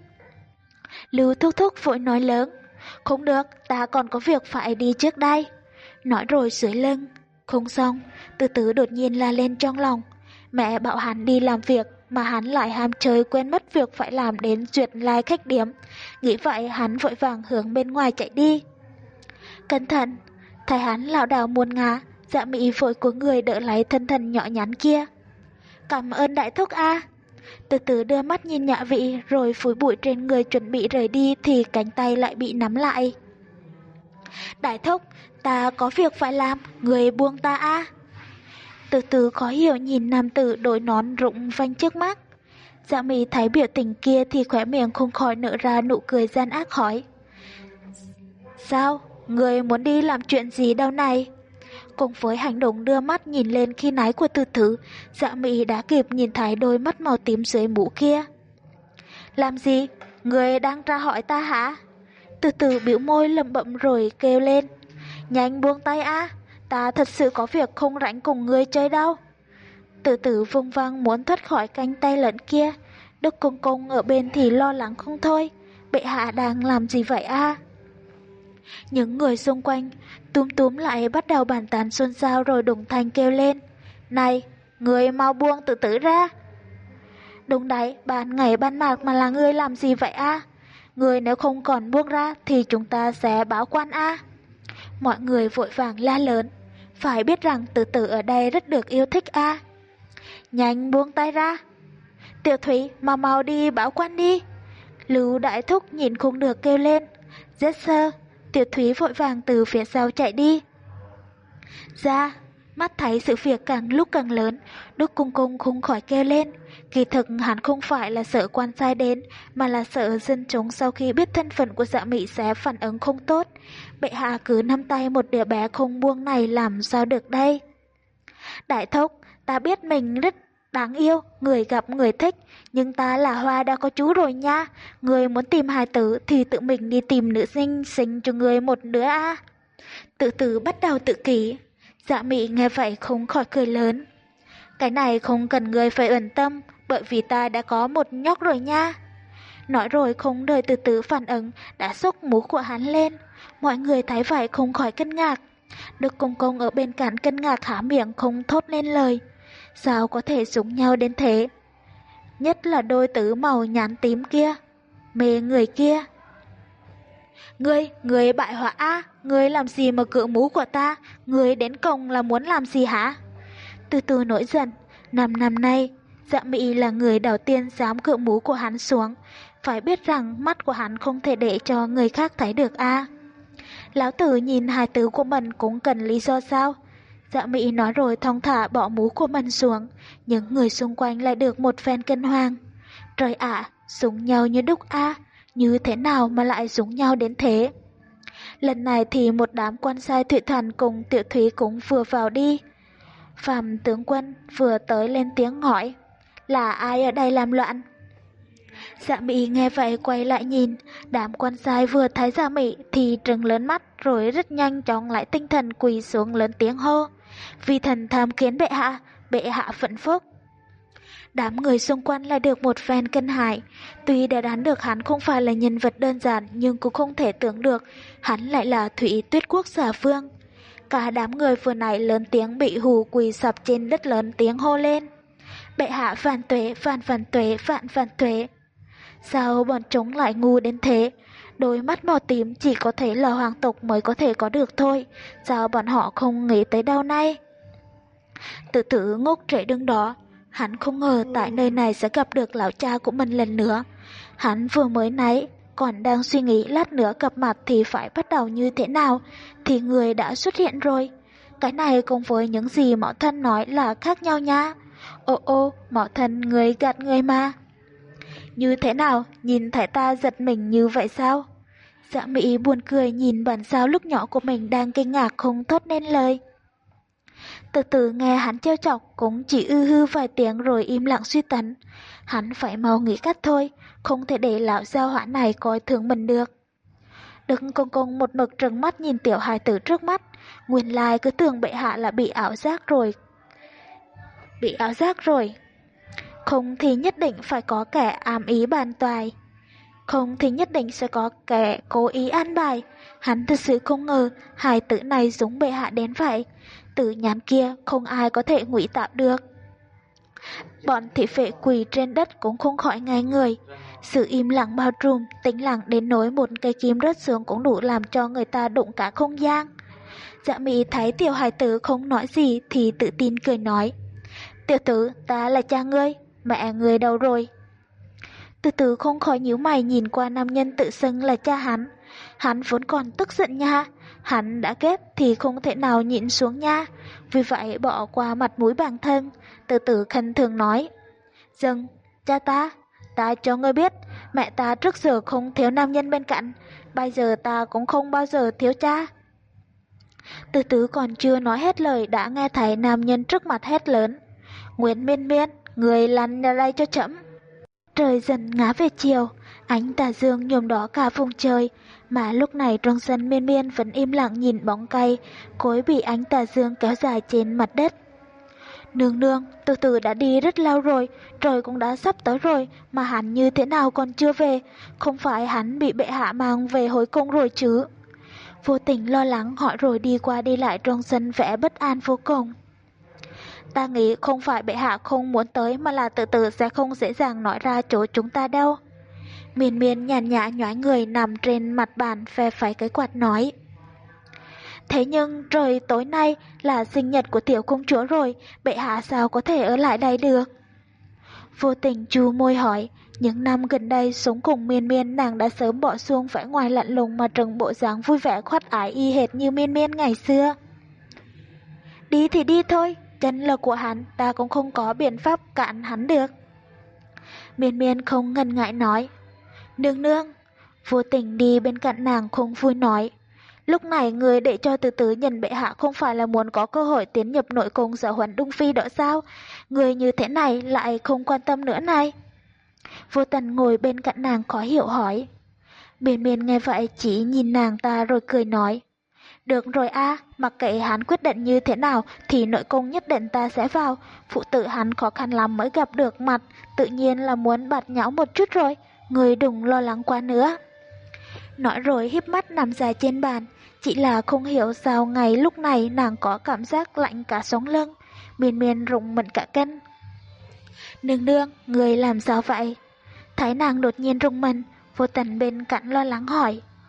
Lưu Thúc Thúc vội nói lớn. Không được, ta còn có việc phải đi trước đây. Nói rồi sưởi lưng. Không xong, từ từ đột nhiên la lên trong lòng. Mẹ bảo hắn đi làm việc, mà hắn lại ham chơi quên mất việc phải làm đến duyệt lai khách điếm. Nghĩ vậy hắn vội vàng hướng bên ngoài chạy đi. Cẩn thận, thấy hắn lảo đảo muôn ngã, Dạ Mỹ vội của người đỡ lấy thân thân nhỏ nhắn kia. Cảm ơn Đại Thúc a. Từ từ đưa mắt nhìn Nhã Vị rồi phủi bụi trên người chuẩn bị rời đi thì cánh tay lại bị nắm lại. Đại Thúc, ta có việc phải làm, người buông ta a. Từ từ khó hiểu nhìn nam tử đội nón rụng vành trước mắt. Dạ Mỹ thấy biểu tình kia thì khóe miệng không khỏi nở ra nụ cười gian ác hỏi. Sao? Người muốn đi làm chuyện gì đâu này? Cùng với hành động đưa mắt nhìn lên khi nái của từ từ, Dạ Mỹ đã kịp nhìn thấy đôi mắt màu tím dưới mũ kia. Làm gì? Người đang tra hỏi ta hả? Từ từ bĩu môi lẩm bẩm rồi kêu lên. Nhanh buông tay a, ta thật sự có việc không rảnh cùng người chơi đâu. Từ từ vung vang muốn thoát khỏi cánh tay lẫn kia. Đức Cung Cung ở bên thì lo lắng không thôi. Bệ hạ đang làm gì vậy a? Những người xung quanh túm túm lại bắt đầu bàn tán xôn xao rồi đồng thanh kêu lên. Này, người mau buông từ từ ra. Đúng đấy, ban ngày ban mặt mà là ngươi làm gì vậy a? Người nếu không còn buông ra thì chúng ta sẽ báo quan a. Mọi người vội vàng la lớn. Phải biết rằng từ từ ở đây rất được yêu thích a. Nhanh buông tay ra. Tiểu Thúy, mau mau đi báo quan đi. Lưu Đại Thúc nhìn không được kêu lên. Rất sơ. Tiểu Thúy vội vàng từ phía sau chạy đi. Ra, mắt thấy sự việc càng lúc càng lớn, Đức Cung Cung không khỏi kêu lên. Kỳ thực hắn không phải là sợ quan sai đến, mà là sợ dân chúng sau khi biết thân phận của Dạ Mị sẽ phản ứng không tốt. Bệ hạ cứ nắm tay một đứa bé không buông này làm sao được đây? Đại Thúc, ta biết mình rất đáng yêu, người gặp người thích, nhưng ta là Hoa đã có chú rồi nha. Người muốn tìm hài tử thì tự mình đi tìm nữ sinh sinh cho người một đứa a. Tự tử bắt đầu tự kỷ. Dạ Mị nghe vậy không khỏi cười lớn. Cái này không cần người phải ẩn tâm, bởi vì ta đã có một nhóc rồi nha. Nói rồi không đợi từ từ phản ứng, đã xúc mũ của hắn lên. Mọi người thấy vậy không khỏi kinh ngạc. Đức Cung Cung ở bên cạnh kinh ngạc há miệng không thốt lên lời. Sao có thể giống nhau đến thế? Nhất là đôi tứ màu nhán tím kia, mê người kia. Ngươi, ngươi bại hoại a, ngươi làm gì mà cự mũ của ta, ngươi đến cùng là muốn làm gì hả? Từ từ nổi giận, năm năm nay, Dạ Mị là người đầu tiên dám cự mũ của hắn xuống, phải biết rằng mắt của hắn không thể để cho người khác thấy được a. Lão tử nhìn hài tử của mình cũng cần lý do sao? Dạ Mị nói rồi thong thả bỏ mũ của mình xuống, những người xung quanh lại được một phen kinh hoàng. Trời ạ, à, súng nhau như đúc a, như thế nào mà lại súng nhau đến thế? Lần này thì một đám quan sai Thụy Thần cùng Tiểu Thúy cũng vừa vào đi. Phạm tướng quân vừa tới lên tiếng hỏi, là ai ở đây làm loạn? Dạ Mị nghe vậy quay lại nhìn, đám quan sai vừa thấy Dạ Mị thì trừng lớn mắt rồi rất nhanh chóng lại tinh thần quỳ xuống lớn tiếng hô, vì thần tham kiến bệ hạ, bệ hạ phẫn phúc. Đám người xung quanh lại được một phen kinh hãi, tuy đã đoán được hắn không phải là nhân vật đơn giản nhưng cũng không thể tưởng được hắn lại là Thủy Tuyết Quốc Giả Vương. Cả đám người vừa nãy lớn tiếng bị hù quỳ sập trên đất lớn tiếng hô lên, bệ hạ vạn tuế, vạn vạn tuế, vạn vạn tuế. Sao bọn chúng lại ngu đến thế? Đôi mắt màu tím chỉ có thể là hoàng tộc mới có thể có được thôi, sao bọn họ không nghĩ tới đâu nay? Tự tử ngốc trễ đứng đó, hắn không ngờ tại nơi này sẽ gặp được lão cha của mình lần nữa. Hắn vừa mới nãy còn đang suy nghĩ lát nữa gặp mặt thì phải bắt đầu như thế nào, thì người đã xuất hiện rồi. Cái này cùng với những gì Mạo Thân nói là khác nhau nha. Ô ô, Mạo Thân người gạt người mà. Như thế nào, nhìn thấy ta giật mình như vậy sao? Dạ Mỹ buồn cười nhìn bản sao lúc nhỏ của mình đang kinh ngạc không thốt nên lời. Từ từ nghe hắn trêu chọc cũng chỉ ư hư vài tiếng rồi im lặng suy tấn. Hắn phải mau nghĩ cách thôi, không thể để lão giao hỏa này coi thường mình được. Đừng công công một mực trừng mắt nhìn tiểu hài tử trước mắt, nguyên lai cứ tưởng bệ hạ là bị ảo giác rồi. Bị ảo giác rồi. Không thì nhất định phải có kẻ ám ý bàn toài. Không thì nhất định sẽ có kẻ cố ý an bài. Hắn thật sự không ngờ hài tử này giống bệ hạ đến vậy. Tử nhãn kia không ai có thể ngụy tạo được. Bọn thị vệ quỳ trên đất cũng không khỏi ngay người. Sự im lặng bao trùm, tĩnh lặng đến nỗi một cây kim rớt xuống cũng đủ làm cho người ta đụng cả không gian. Dạ Mỹ thấy tiểu hài tử không nói gì thì tự tin cười nói, tiểu tử, ta là cha ngươi, mẹ ngươi đâu rồi? Từ từ không khỏi nhíu mày nhìn qua nam nhân tự xưng là cha hắn. Hắn vốn còn tức giận nha, hắn đã ghét thì không thể nào nhịn xuống nha, vì vậy bỏ qua mặt mũi bản thân, từ từ khinh thường nói, dừng, cha ta, ta cho ngươi biết, mẹ ta trước giờ không thiếu nam nhân bên cạnh, bây giờ ta cũng không bao giờ thiếu cha. Từ từ còn chưa nói hết lời đã nghe thấy nam nhân trước mặt hét lớn, Nguyễn Miên Miên, người lăn ra đây cho chậm. Trời dần ngả về chiều, ánh tà dương nhuộm đỏ cả vùng trời, mà lúc này trong sân Miên Miên vẫn im lặng nhìn bóng cây, cối bị ánh tà dương kéo dài trên mặt đất. Nương nương, từ từ đã đi rất lâu rồi, trời cũng đã sắp tới rồi, mà hắn như thế nào còn chưa về, không phải hắn bị bệ hạ mang về hồi cung rồi chứ? Vô tình lo lắng hỏi rồi đi qua đi lại trong sân vẻ bất an vô cùng. Ta nghĩ không phải bệ hạ không muốn tới mà là tự tử sẽ không dễ dàng nói ra chỗ chúng ta đâu. Miên Miên nhàn nhã nhoái người nằm trên mặt bàn phe phẩy cái quạt nói. Thế nhưng trời tối nay là sinh nhật của tiểu công chúa rồi, bệ hạ sao có thể ở lại đây được? Vô tình chu môi hỏi, những năm gần đây sống cùng Miên Miên nàng đã sớm bỏ xuống vẻ ngoài lạnh lùng mà trừng bộ dáng vui vẻ khoát ái y hệt như Miên Miên ngày xưa. Đi thì đi thôi, chân là của hắn, ta cũng không có biện pháp cản hắn được. Miên Miên không ngần ngại nói. Nương nương, vô tình đi bên cạnh nàng không vui nói. Lúc này người để cho từ từ nhìn bệ hạ không phải là muốn có cơ hội tiến nhập nội cung giáo huấn Dung Phi đó sao? Người như thế này lại không quan tâm nữa này. Vô Tần ngồi bên cạnh nàng khó hiểu hỏi. Miên Miên nghe vậy chỉ nhìn nàng ta rồi cười nói. Được rồi a, mặc kệ hắn quyết định như thế nào thì nội cung nhất định ta sẽ vào. Phụ tử hắn khó khăn lắm mới gặp được mặt, tự nhiên là muốn bạt nhão một chút rồi. Người đừng lo lắng quá nữa. Nói rồi híp mắt nằm dài trên bàn, chỉ là không hiểu sao ngày lúc này nàng có cảm giác lạnh cả sống lưng. Miên Miên rụng mình cả cân. Nương nương, người làm sao vậy? Thấy nàng đột nhiên rung mình, Vô Tình bên cạnh lo lắng hỏi.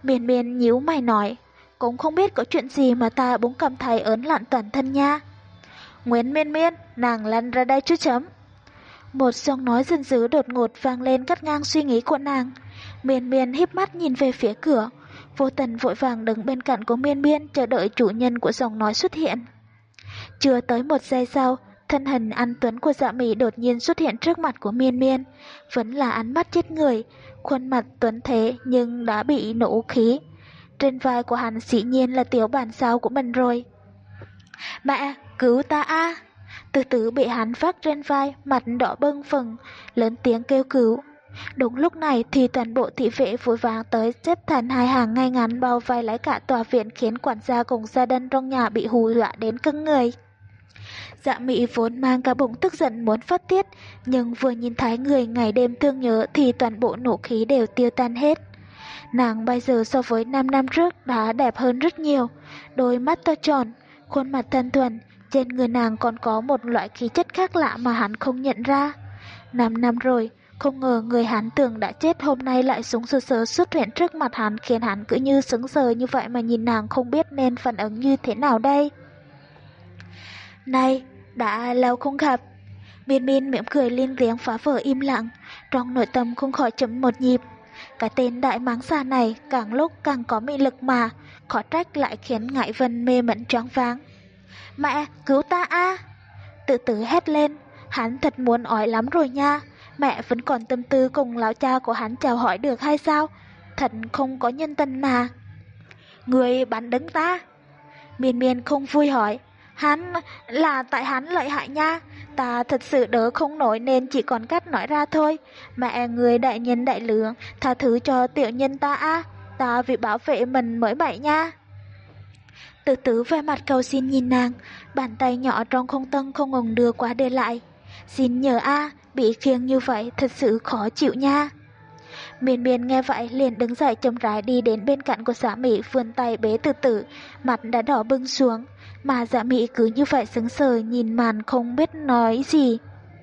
Miên miên nhíu mày nói, cũng không biết có chuyện gì mà ta bỗng cảm thấy ớn lạnh toàn thân nha. Nguyễn Miên Miên, nàng lăn ra đây chứ chấm. Một giọng nói giận dữ đột ngột vang lên cắt ngang suy nghĩ của nàng. Miên Miên híp mắt nhìn về phía cửa. Vô Tần vội vàng đứng bên cạnh của Miên Miên chờ đợi chủ nhân của giọng nói xuất hiện. Chưa tới một giây sau, thân hình anh tuấn của Dạ Mị đột nhiên xuất hiện trước mặt của Miên Miên. Vẫn là ánh mắt chết người, khuôn mặt tuấn thế nhưng đã bị nổ khí. Trên vai của hắn dĩ nhiên là tiểu bản sao của mình rồi. Mẹ, cứu ta a! Từ từ bị hắn vác trên vai, mặt đỏ bưng phừng, lớn tiếng kêu cứu. Đúng lúc này thì toàn bộ thị vệ vội vàng tới xếp thành hai hàng ngay ngắn bao vây lấy cả tòa viện, khiến quản gia cùng gia đình trong nhà bị hù dọa đến cứng người. Dạ Mị vốn mang cả bụng tức giận muốn phát tiết, nhưng vừa nhìn thấy người ngày đêm thương nhớ thì toàn bộ nộ khí đều tiêu tan hết. Nàng bây giờ so với năm năm trước đã đẹp hơn rất nhiều, đôi mắt to tròn, khuôn mặt thanh thuần, trên người nàng còn có một loại khí chất khác lạ mà hắn không nhận ra. Năm năm rồi, không ngờ người hắn tưởng đã chết hôm nay lại sống sờ sờ xuất hiện trước mặt hắn, khiến hắn cứ như sững sờ như vậy mà nhìn nàng không biết nên phản ứng như thế nào đây. Này, đã lâu không gặp. Miên Miên mỉm cười lên tiếng phá vỡ im lặng, trong nội tâm không khỏi chấm một nhịp. Cái tên đại mãng xà này càng lúc càng có mị lực mà, khó trách lại khiến Ngải Vân mê mẩn choáng váng. Mẹ, cứu ta a! Tự tử hét lên, hắn thật muốn ói lắm rồi nha. Mẹ vẫn còn tâm tư cùng lão cha của hắn chào hỏi được hay sao? Thật không có nhân tình mà. Người bắn đứng ta. Miên Miên không vui hỏi. Hắn, là tại hắn lợi hại nha. Ta thật sự đỡ không nổi nên chỉ còn cách nói ra thôi. Mẹ người đại nhân đại lượng, tha thứ cho tiểu nhân ta a. Ta vì bảo vệ mình mới vậy nha. Từ từ về mặt cầu xin nhìn nàng, bàn tay nhỏ trong không tân không ngừng đưa qua đưa lại. Xin nhờ a, bị khiêng như vậy thật sự khó chịu nha. Miên Miên nghe vậy liền đứng dậy chậm rãi đi đến bên cạnh của Dạ Mị, vươn tay bế Từ Tử, mặt đã đỏ bừng xuống, mà Dạ Mị cứ như vậy sững sờ nhìn màn không biết nói gì.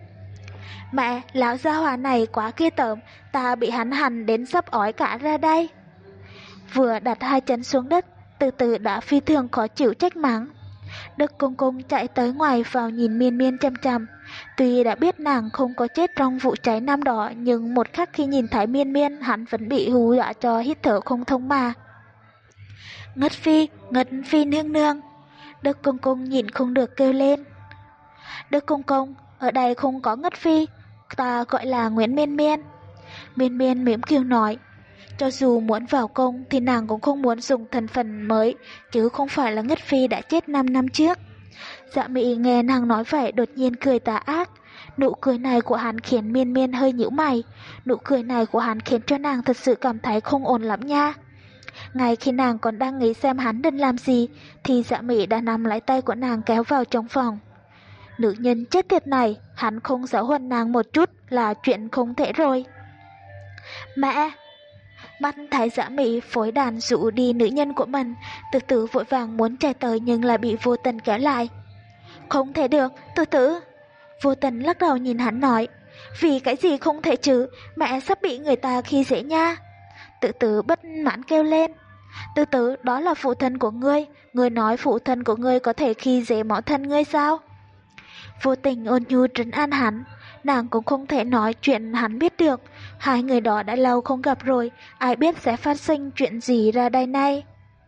Mẹ, lão gia hỏa này quá ghê tởm, ta bị hắn hành đến sắp ói cả ra đây. Vừa đặt hai chân xuống đất, Từ Từ đã phi thường khó chịu trách mắng. Đức Công Công chạy tới ngoài vào nhìn Miên Miên chăm chăm. Tuy đã biết nàng không có chết trong vụ cháy năm đó, nhưng một khắc khi nhìn thấy Miên Miên, hắn vẫn bị hù dọa cho hít thở không thông mà. Ngất Phi, Ngất Phi nương nương. Đức Công Công nhìn không được kêu lên. Đức Công Công, ở đây không có Ngất Phi, ta gọi là Nguyễn Miên Miên. Miên Miên mỉm cười nói. Cho dù muốn vào cung thì nàng cũng không muốn dùng thân phận mới, chứ không phải là Ngất Phi đã chết năm năm trước. Dạ Mị nghe nàng nói vậy đột nhiên cười tà ác. Nụ cười này của hắn khiến Miên Miên hơi nhíu mày. Nụ cười này của hắn khiến cho nàng thật sự cảm thấy không ổn lắm nha. Ngay khi nàng còn đang nghĩ xem hắn định làm gì, thì Dạ Mị đã nắm lấy tay của nàng kéo vào trong phòng. Nữ nhân chết tiệt này, hắn không giáo huấn nàng một chút là chuyện không thể rồi. Mẹ! Mắt thấy Dạ Mị phối đàn dụ đi nữ nhân của mình, Từ Tử vội vàng muốn chạy tới nhưng lại bị Vô Tình kéo lại. Không thể được, Từ Tử. Vô Tình lắc đầu nhìn hắn nói. Vì cái gì không thể chứ, mẹ sắp bị người ta khi dễ nha. Từ Tử bất mãn kêu lên. Từ Tử, đó là phụ thân của ngươi, ngươi nói phụ thân của ngươi có thể khi dễ mẫu thân ngươi sao? Vô Tình ôn nhu trấn an hắn. Nàng cũng không thể nói chuyện hắn biết được. Hai người đó đã lâu không gặp rồi, ai biết sẽ phát sinh chuyện gì ra đây này.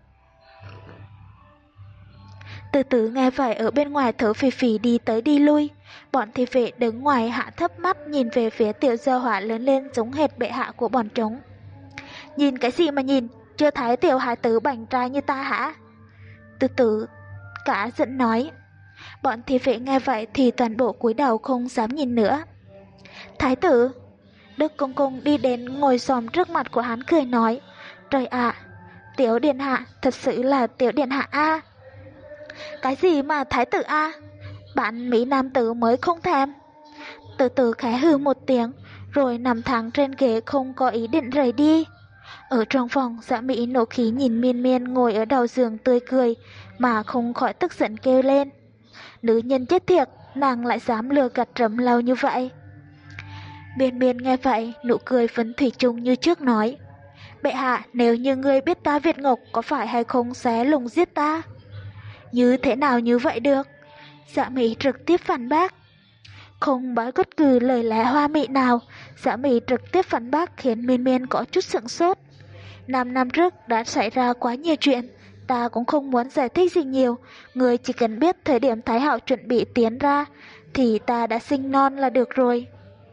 Từ Từ nghe vậy ở bên ngoài thở phì phì đi tới đi lui. Bọn thị vệ đứng ngoài hạ thấp mắt nhìn về phía tiểu gia hỏa lớn lên giống hệt bệ hạ của bọn chúng. Nhìn cái gì mà nhìn, chưa thấy tiểu hài tử bảnh trai như ta hả? Từ Từ cả giận nói. Bọn thị vệ nghe vậy thì toàn bộ cúi đầu không dám nhìn nữa. Thái tử! Đức Công Công đi đến ngồi xổm trước mặt của hắn cười nói. Trời ạ! Tiểu điện hạ, thật sự là tiểu điện hạ a. Cái gì mà thái tử a? Bạn Mỹ nam tử mới không thèm. Từ Từ khẽ hừ một tiếng, rồi nằm thẳng trên ghế không có ý định rời đi. Ở trong phòng, Dạ Mỹ nộ khí nhìn Miên Miên ngồi ở đầu giường tươi cười, mà không khỏi tức giận kêu lên. Nữ nhân chết tiệt, nàng lại dám lừa gạt Trầm lâu như vậy. Miên Miên nghe vậy, nụ cười vẫn thủy chung như trước nói. Bệ hạ, nếu như ngươi biết ta Việt Ngọc có phải hay không sẽ lùng giết ta. Như thế nào như vậy được? Dạ Mỹ trực tiếp phản bác. Không nói bất cứ lời lẽ hoa mỹ nào, Dạ Mỹ trực tiếp phản bác khiến Miên Miên có chút sững sốt. Năm năm trước đã xảy ra quá nhiều chuyện, ta cũng không muốn giải thích gì nhiều. Người chỉ cần biết thời điểm Thái Hậu chuẩn bị tiến ra thì ta đã sinh non là được rồi.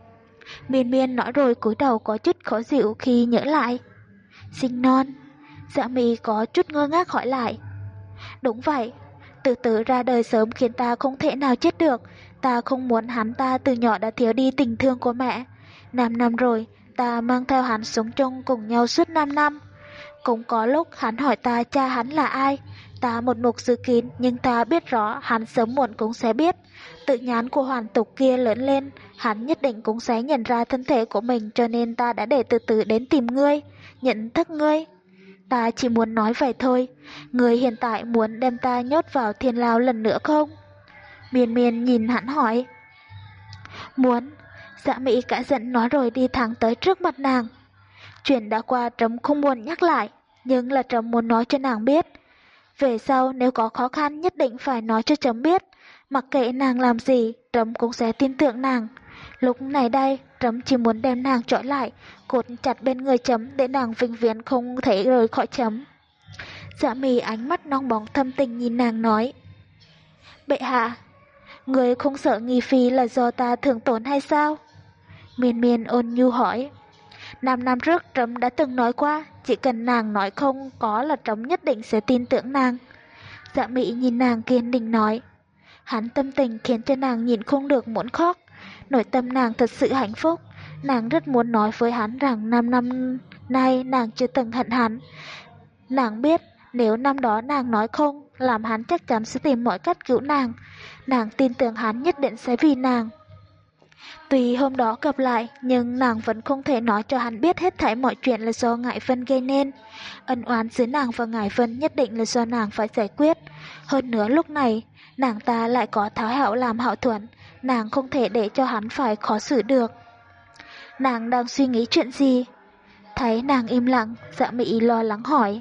Miên Miên nói rồi cúi đầu có chút khó chịu khi nhớ lại. Sinh non? Dạ Mỹ có chút ngơ ngác hỏi lại. Đúng vậy, từ từ ra đời sớm khiến ta không thể nào chết được. Ta không muốn hắn ta từ nhỏ đã thiếu đi tình thương của mẹ. Năm năm rồi, ta mang theo hắn sống chung cùng nhau suốt năm năm. Cũng có lúc hắn hỏi ta cha hắn là ai. Ta một mực giữ kín, nhưng ta biết rõ hắn sớm muộn cũng sẽ biết. Tự nhán của hoàn tục kia lớn lên, hắn nhất định cũng sẽ nhận ra thân thể của mình, cho nên ta đã để từ từ đến tìm ngươi, nhận thức ngươi. Ta chỉ muốn nói vậy thôi. Ngươi hiện tại muốn đem ta nhốt vào thiên lao lần nữa không? Miên Miên nhìn hắn hỏi. Muốn. Dạ Mỹ cả giận nói rồi đi thẳng tới trước mặt nàng. Chuyện đã qua trẫm không muốn nhắc lại, nhưng là trẫm muốn nói cho nàng biết. Về sau nếu có khó khăn nhất định phải nói cho trẫm biết. Mặc kệ nàng làm gì, trẫm cũng sẽ tin tưởng nàng. Lúc này đây, trẫm chỉ muốn đem nàng trói lại, cột chặt bên người trẫm để nàng vĩnh viễn không thể rời khỏi trẫm. Dạ Mì ánh mắt nong bóng thâm tình nhìn nàng nói. Bệ hạ, người không sợ nghi phi là do ta thường tổn hay sao? Miên Miên ôn nhu hỏi. Năm năm trước trẫm đã từng nói qua, chỉ cần nàng nói không có là trẫm nhất định sẽ tin tưởng nàng. Dạ Mỹ nhìn nàng kiên định nói. Hắn tâm tình khiến cho nàng nhìn không được muốn khóc. Nội tâm nàng thật sự hạnh phúc. Nàng rất muốn nói với hắn rằng năm năm nay nàng chưa từng hận hắn. Nàng biết nếu năm đó nàng nói không, làm hắn chắc chắn sẽ tìm mọi cách cứu nàng. Nàng tin tưởng hắn nhất định sẽ vì nàng. Tuy hôm đó gặp lại, nhưng nàng vẫn không thể nói cho hắn biết hết thảy mọi chuyện là do Ngải Vân gây nên. Ân oán giữa nàng và Ngải Vân nhất định là do nàng phải giải quyết. Hơn nữa lúc này, nàng ta lại có Thái Hậu làm hậu thuẫn, nàng không thể để cho hắn phải khó xử được. Nàng đang suy nghĩ chuyện gì? Thấy nàng im lặng, Dạ Mỹ lo lắng hỏi.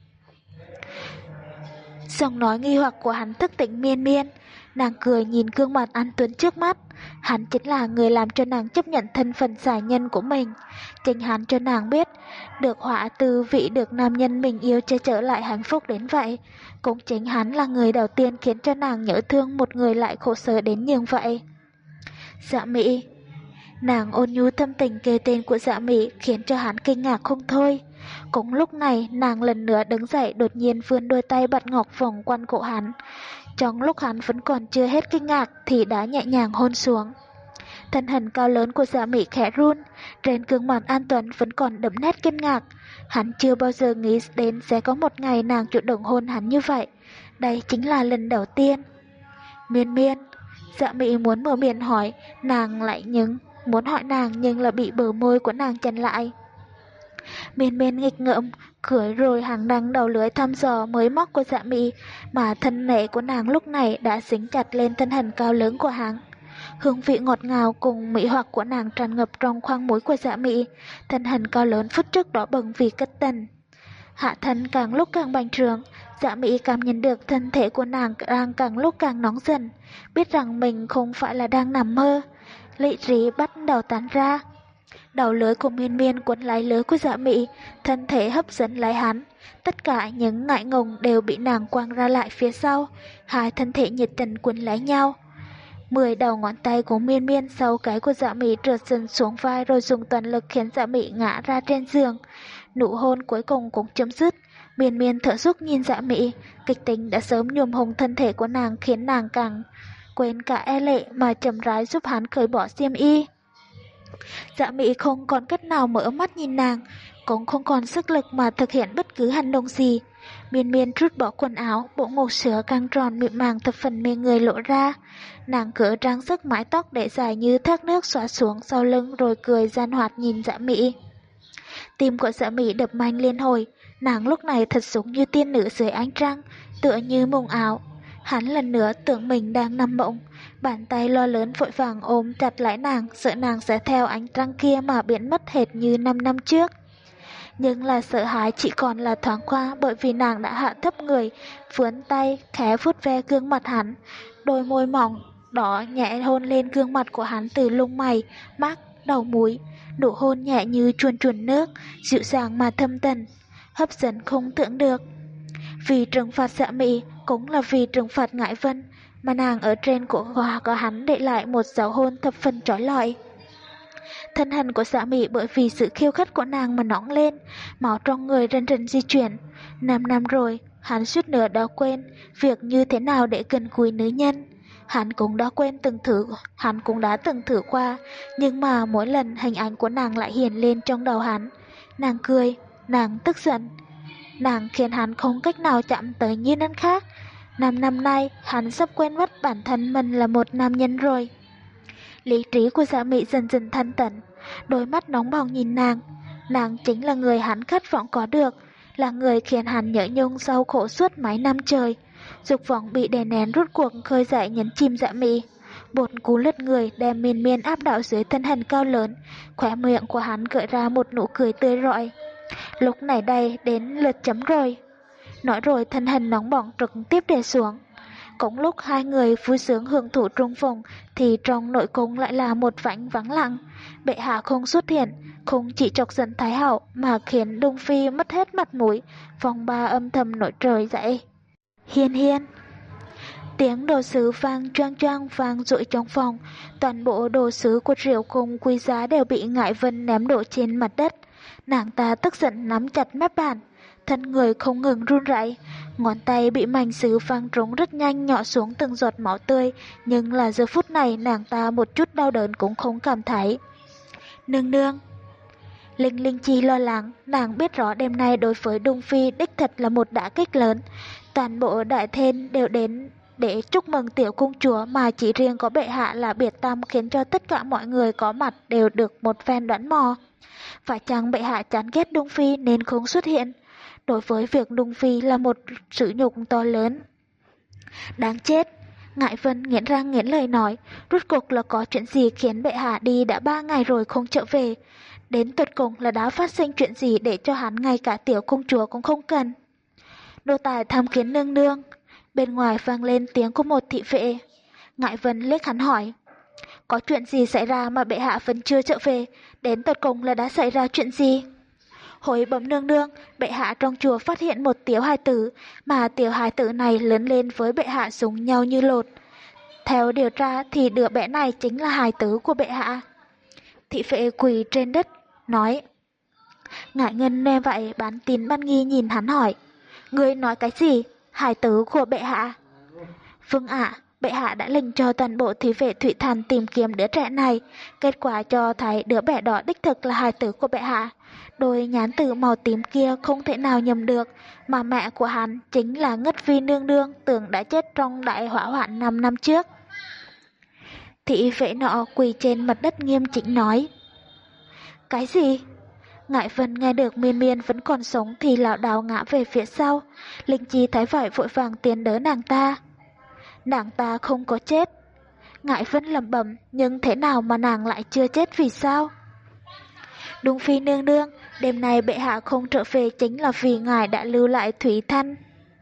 Giọng nói nghi hoặc của hắn thức tỉnh Miên Miên. Nàng cười nhìn gương mặt anh tuấn trước mắt. Hắn chính là người làm cho nàng chấp nhận thân phận giải nhân của mình. Chính hắn cho nàng biết, được họa từ vị được nam nhân mình yêu che chở lại hạnh phúc đến vậy. Cũng chính hắn là người đầu tiên khiến cho nàng nhớ thương một người lại khổ sở đến như vậy. Dạ Mỹ. Nàng ôn nhu thâm tình kêu tên của Dạ Mỹ khiến cho hắn kinh ngạc không thôi. Cũng lúc này nàng lần nữa đứng dậy đột nhiên vươn đôi tay bạch ngọc vòng quanh cổ hắn. Trong lúc hắn vẫn còn chưa hết kinh ngạc thì đã nhẹ nhàng hôn xuống. Thân hình cao lớn của Dạ Mỹ khẽ run, trên gương mặt An Tuấn vẫn còn đậm nét kinh ngạc. Hắn chưa bao giờ nghĩ đến sẽ có một ngày nàng chủ động hôn hắn như vậy. Đây chính là lần đầu tiên. Miên Miên. Dạ Mỹ muốn mở miệng hỏi, nàng lại nhưng muốn hỏi nàng nhưng là bị bờ môi của nàng chặn lại. Miên Miên nghịch ngợm, cười rồi hàng đăng đầu lưỡi thăm dò mới móc của Dạ Mỹ, mà thân thể của nàng lúc này đã dính chặt lên thân hình cao lớn của hắn. Hương vị ngọt ngào cùng mỹ hoặc của nàng tràn ngập trong khoang mũi của Dạ Mỹ, thân hình cao lớn phút trước đó bừng vì cất tình. Hạ thân càng lúc càng bành trướng, Dạ Mỹ cảm nhận được thân thể của nàng đang càng lúc càng nóng dần, biết rằng mình không phải là đang nằm mơ. Lị trí bắt đầu tán ra. Đầu lưới của Miên Miên cuốn lấy lưới của Dạ Mỹ, thân thể hấp dẫn lấy hắn. Tất cả những ngại ngùng đều bị nàng quăng ra lại phía sau, hai thân thể nhiệt tình cuốn lấy nhau. Mười đầu ngón tay của Miên Miên sau cái của Dạ Mỹ trượt dần xuống vai rồi dùng toàn lực khiến Dạ Mỹ ngã ra trên giường. Nụ hôn cuối cùng cũng chấm dứt. Miên Miên thở dốc nhìn Dạ Mỹ, kịch tính đã sớm nhuộm hồng thân thể của nàng khiến nàng càng quên cả e lệ mà chậm rãi giúp hắn cởi bỏ xiêm y. Dạ Mỹ không còn cách nào mở mắt nhìn nàng, cũng không còn sức lực mà thực hiện bất cứ hành động gì. Miên Miên rút bỏ quần áo, bộ ngủ sữa căng tròn mịn màng thập phần mê người lộ ra. Nàng cỡ trang sức mái tóc để dài như thác nước xõa xuống sau lưng rồi cười gian hoạt nhìn Dạ Mỹ. Tim của Dạ Mỹ đập mạnh liên hồi, nàng lúc này thật giống như tiên nữ dưới ánh trăng, tựa như mộng ảo. Hắn lần nữa tưởng mình đang nằm mộng, bàn tay lo lớn vội vàng ôm chặt lại nàng, sợ nàng sẽ theo ánh trăng kia mà biến mất hệt như năm năm trước. nhưng là sợ hãi chỉ còn là thoáng qua, bởi vì nàng đã hạ thấp người, vươn tay khẽ vuốt ve gương mặt hắn, đôi môi mỏng đỏ nhẹ hôn lên gương mặt của hắn từ lông mày, mắt, đầu mũi, nụ hôn nhẹ như chuồn chuồn nước, dịu dàng mà thâm tình, hấp dẫn không tưởng được. Vì trừng phạt Dạ Mị, cũng là vì trừng phạt Ngải Vân, mà nàng ở trên cổ gò của hắn để lại một dấu hôn thập phần trói lọi. Thân hình của Dạ Mị bởi vì sự khiêu khích của nàng mà nóng lên, máu trong người rần rần di chuyển. Năm năm rồi, hắn suýt nữa đã quên việc như thế nào để gần gũi nữ nhân. Hắn cũng đã quên từng thử, hắn cũng đã từng thử qua, nhưng mà mỗi lần hình ảnh của nàng lại hiện lên trong đầu hắn. Nàng cười, nàng tức giận, nàng khiến hắn không cách nào chạm tới như nhân khác. Năm năm nay, hắn sắp quên mất bản thân mình là một nam nhân rồi. Lý trí của Dạ Mị dần dần thanh tịnh, đôi mắt nóng bỏng nhìn nàng. Nàng chính là người hắn khát vọng có được, là người khiến hắn nhớ nhung sâu khổ suốt mấy năm trời. Dục vọng bị đè nén rút cuộc khơi dậy nhấn chìm Dạ Mị. Một cú lật người đem miên miên áp đảo dưới thân hình cao lớn, khóe miệng của hắn gợi ra một nụ cười tươi rọi. Lúc này đây đến lượt chấm rồi. Nói rồi thân hình nóng bỏng trực tiếp đè xuống. Cũng lúc hai người vui sướng hưởng thụ trung phùng thì trong nội cung lại là một vãnh vắng lặng. Bệ hạ không xuất hiện, không chỉ chọc giận Thái hậu mà khiến Đông Phi mất hết mặt mũi, phòng ba âm thầm nổi trời dậy. Hiên hiên. Tiếng đồ sứ vang choang choang vang dội trong phòng, toàn bộ đồ sứ của rượu cùng quý giá đều bị Ngải Vân ném đổ trên mặt đất. Nàng ta tức giận nắm chặt mép bàn, thân người không ngừng run rẩy, ngón tay bị mảnh sứ văng trúng rất nhanh nhỏ xuống từng giọt máu tươi, nhưng là giờ phút này nàng ta một chút đau đớn cũng không cảm thấy. Nương nương. Linh Linh Chi lo lắng, nàng biết rõ đêm nay đối với Đông Phi đích thật là một đả kích lớn. Toàn bộ đại thên đều đến để chúc mừng tiểu công chúa, mà chỉ riêng có bệ hạ là biệt tâm, khiến cho tất cả mọi người có mặt đều được một phen đoán mò. Phải chăng bệ hạ chán ghét Đông Phi nên không xuất hiện? Đối với việc Đông Phi là một sự nhục to lớn. Đáng chết! Ngải Vân nghiến răng nghiến lời nói, rốt cuộc là có chuyện gì khiến bệ hạ đi đã ba ngày rồi không trở về? Đến tuyệt cùng là đã phát sinh chuyện gì để cho hắn ngay cả tiểu công chúa cũng không cần? Đô tài tham kiến nương nương. Bên ngoài vang lên tiếng của một thị vệ. Ngải Vân liếc hắn hỏi, có chuyện gì xảy ra mà bệ hạ vẫn chưa trở về? Đến tuyệt cùng là đã xảy ra chuyện gì? Hồi bẩm nương nương, bệ hạ trong chùa phát hiện một tiểu hài tử, mà tiểu hài tử này lớn lên với bệ hạ giống nhau như lột. Theo điều tra thì đứa bé này chính là hài tử của bệ hạ. Thị vệ quỳ trên đất, nói. Ngải Ngân nghe vậy bán tín bán nghi nhìn hắn hỏi, ngươi nói cái gì? Hài tử của bệ hạ? Vâng ạ, bệ hạ đã lệnh cho toàn bộ thị vệ Thụy Thần tìm kiếm đứa trẻ này. Kết quả cho thấy đứa bé đó đích thực là hài tử của bệ hạ. Đôi nhán tử màu tím kia không thể nào nhầm được, mà mẹ của hắn chính là Ngất Vi nương nương, tưởng đã chết trong đại hỏa hoạn năm năm trước. Thị vệ nọ quỳ trên mặt đất nghiêm chỉnh nói. Cái gì? Ngải Vân nghe được miên miên vẫn còn sống thì lảo đảo ngã về phía sau. Linh Chi thấy vậy vội vàng tiến đỡ nàng ta. Nàng ta không có chết. Ngải Vân lẩm bẩm, nhưng thế nào mà nàng lại chưa chết vì sao? Đông Phi nương nương, đêm nay bệ hạ không trở về chính là vì ngài đã lưu lại Thủy Thanh.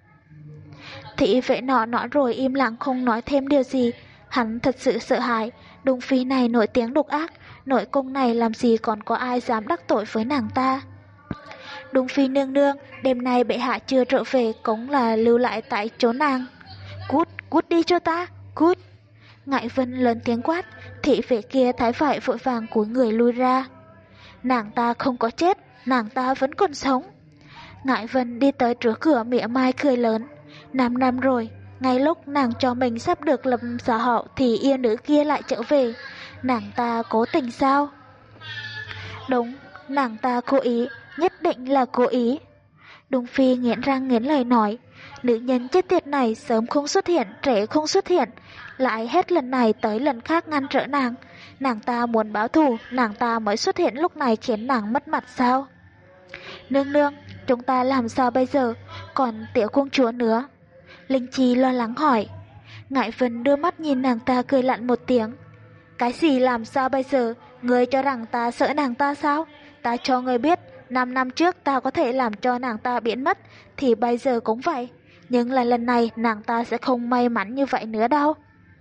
Thị vệ nọ nói rồi im lặng không nói thêm điều gì. Hắn thật sự sợ hãi, Đông Phi này nổi tiếng độc ác, nội cung này làm gì còn có ai dám đắc tội với nàng ta. Đông Phi nương nương, đêm nay bệ hạ chưa trở về cũng là lưu lại tại chỗ nàng. Cút, cút đi cho ta, cút. Ngải Vân lớn tiếng quát, thị vệ kia thấy vậy vội vàng cúi người lui ra. Nàng ta không có chết, nàng ta vẫn còn sống. Ngải Vân đi tới trước cửa mỉa mai cười lớn. Năm năm rồi, ngay lúc nàng cho mình sắp được lập xã hậu thì yêu nữ kia lại trở về. Nàng ta cố tình sao? Đúng, nàng ta cố ý, nhất định là cố ý. Đông Phi nghiến răng nghiến lời nói, nữ nhân chết tiệt này sớm không xuất hiện, trễ không xuất hiện, lại hết lần này tới lần khác ngăn trở nàng. Nàng ta muốn báo thù, nàng ta mới xuất hiện lúc này khiến nàng mất mặt sao? Nương nương, chúng ta làm sao bây giờ? Còn tiểu công chúa nữa? Linh Chi lo lắng hỏi. Ngải Vân đưa mắt nhìn nàng ta cười lạnh một tiếng. Cái gì làm sao bây giờ? Ngươi cho rằng ta sợ nàng ta sao? Ta cho ngươi biết, Năm năm trước ta có thể làm cho nàng ta biến mất, thì bây giờ cũng vậy. Nhưng là lần này nàng ta sẽ không may mắn như vậy nữa đâu.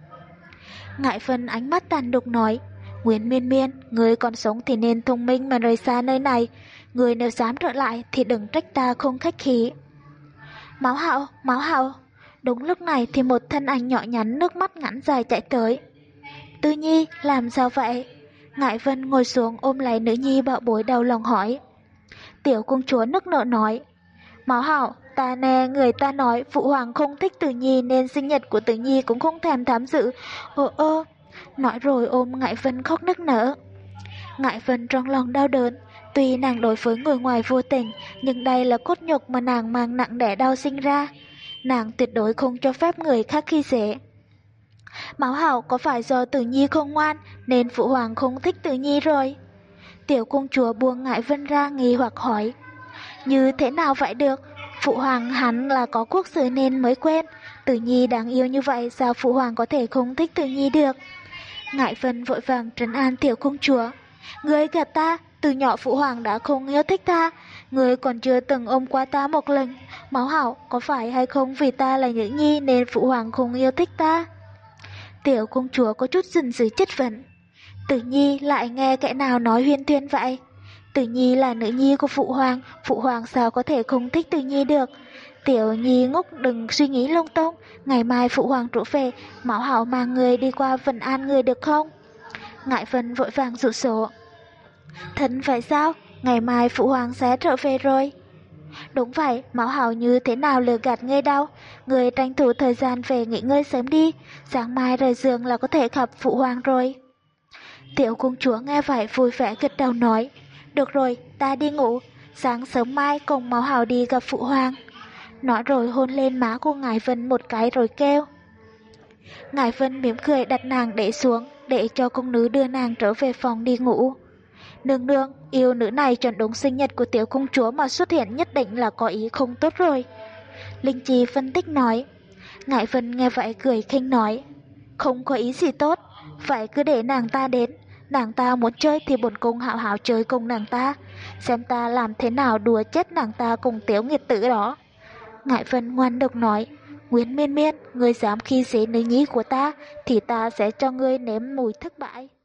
Ngải Vân ánh mắt tàn độc nói, Nguyễn Miên Miên, người còn sống thì nên thông minh mà rời xa nơi này. Người nếu dám trở lại thì đừng trách ta không khách khí. Máu Hạo, Máu Hạo. Đúng lúc này thì một thân ảnh nhỏ nhắn nước mắt ngắn dài chạy tới. Tư Nhi, làm sao vậy? Ngải Vân ngồi xuống ôm lấy nữ nhi bạo bối đau lòng hỏi. Tiểu công chúa nức nở nói, Máu Hạo, ta nghe người ta nói phụ hoàng không thích Tử Nhi nên sinh nhật của Tử Nhi cũng không thèm tham dự. Ồ ơ, nói rồi ôm Ngải Vân khóc nức nở. Ngải Vân trong lòng đau đớn, tuy nàng đối với người ngoài vô tình, nhưng đây là cốt nhục mà nàng mang nặng đẻ đau sinh ra. Nàng tuyệt đối không cho phép người khác khi dễ. Máu Hạo, có phải do Tử Nhi không ngoan nên phụ hoàng không thích Tử Nhi rồi? Tiểu công chúa buông Ngải Vân ra nghi hoặc hỏi. Như thế nào vậy được? Phụ hoàng hắn là có quốc sự nên mới quen. Tử Nhi đáng yêu như vậy, sao phụ hoàng có thể không thích Tử Nhi được? Ngải Vân vội vàng trấn an tiểu công chúa. Ngươi gạt ta, từ nhỏ phụ hoàng đã không yêu thích ta. Ngươi còn chưa từng ôm qua ta một lần. Máu Hạo, có phải hay không vì ta là nữ nhi nên phụ hoàng không yêu thích ta? Tiểu công chúa có chút dần dữ chất vấn. Tử Nhi lại nghe kẻ nào nói huyên thuyên vậy? Tử Nhi là nữ nhi của phụ hoàng, phụ hoàng sao có thể không thích Tử Nhi được? Tiểu Nhi ngốc đừng suy nghĩ lung tung, ngày mai phụ hoàng trở về, Máu Hạo mang người đi qua Vân An người được không? Ngải Vân vội vàng dụ số. Thật vậy sao? Ngày mai phụ hoàng sẽ trở về rồi. Đúng vậy, Máu Hạo như thế nào lừa gạt ngươi đâu? Người tranh thủ thời gian về nghỉ ngơi sớm đi, sáng mai rời giường là có thể gặp phụ hoàng rồi. Tiểu công chúa nghe vậy vui vẻ gật đầu nói, được rồi, ta đi ngủ, sáng sớm mai cùng Máu Hạo đi gặp phụ hoàng. Nói rồi hôn lên má của Ngải Vân một cái rồi kêu. Ngải Vân mỉm cười đặt nàng để xuống, để cho công nữ đưa nàng trở về phòng đi ngủ. Nương nương, yêu nữ này chuẩn đúng sinh nhật của tiểu công chúa mà xuất hiện nhất định là có ý không tốt rồi. Linh Chi phân tích nói. Ngải Vân nghe vậy cười khinh nói, không có ý gì tốt, vậy cứ để nàng ta đến. Nàng ta muốn chơi thì bổn cung hảo hảo chơi cùng nàng ta, xem ta làm thế nào đùa chết nàng ta cùng tiểu nghiệt tử đó. Ngải Vân ngoan độc nói, Nguyễn Miên Miên, ngươi dám khi dễ nữ nhi của ta thì ta sẽ cho ngươi nếm mùi thất bại.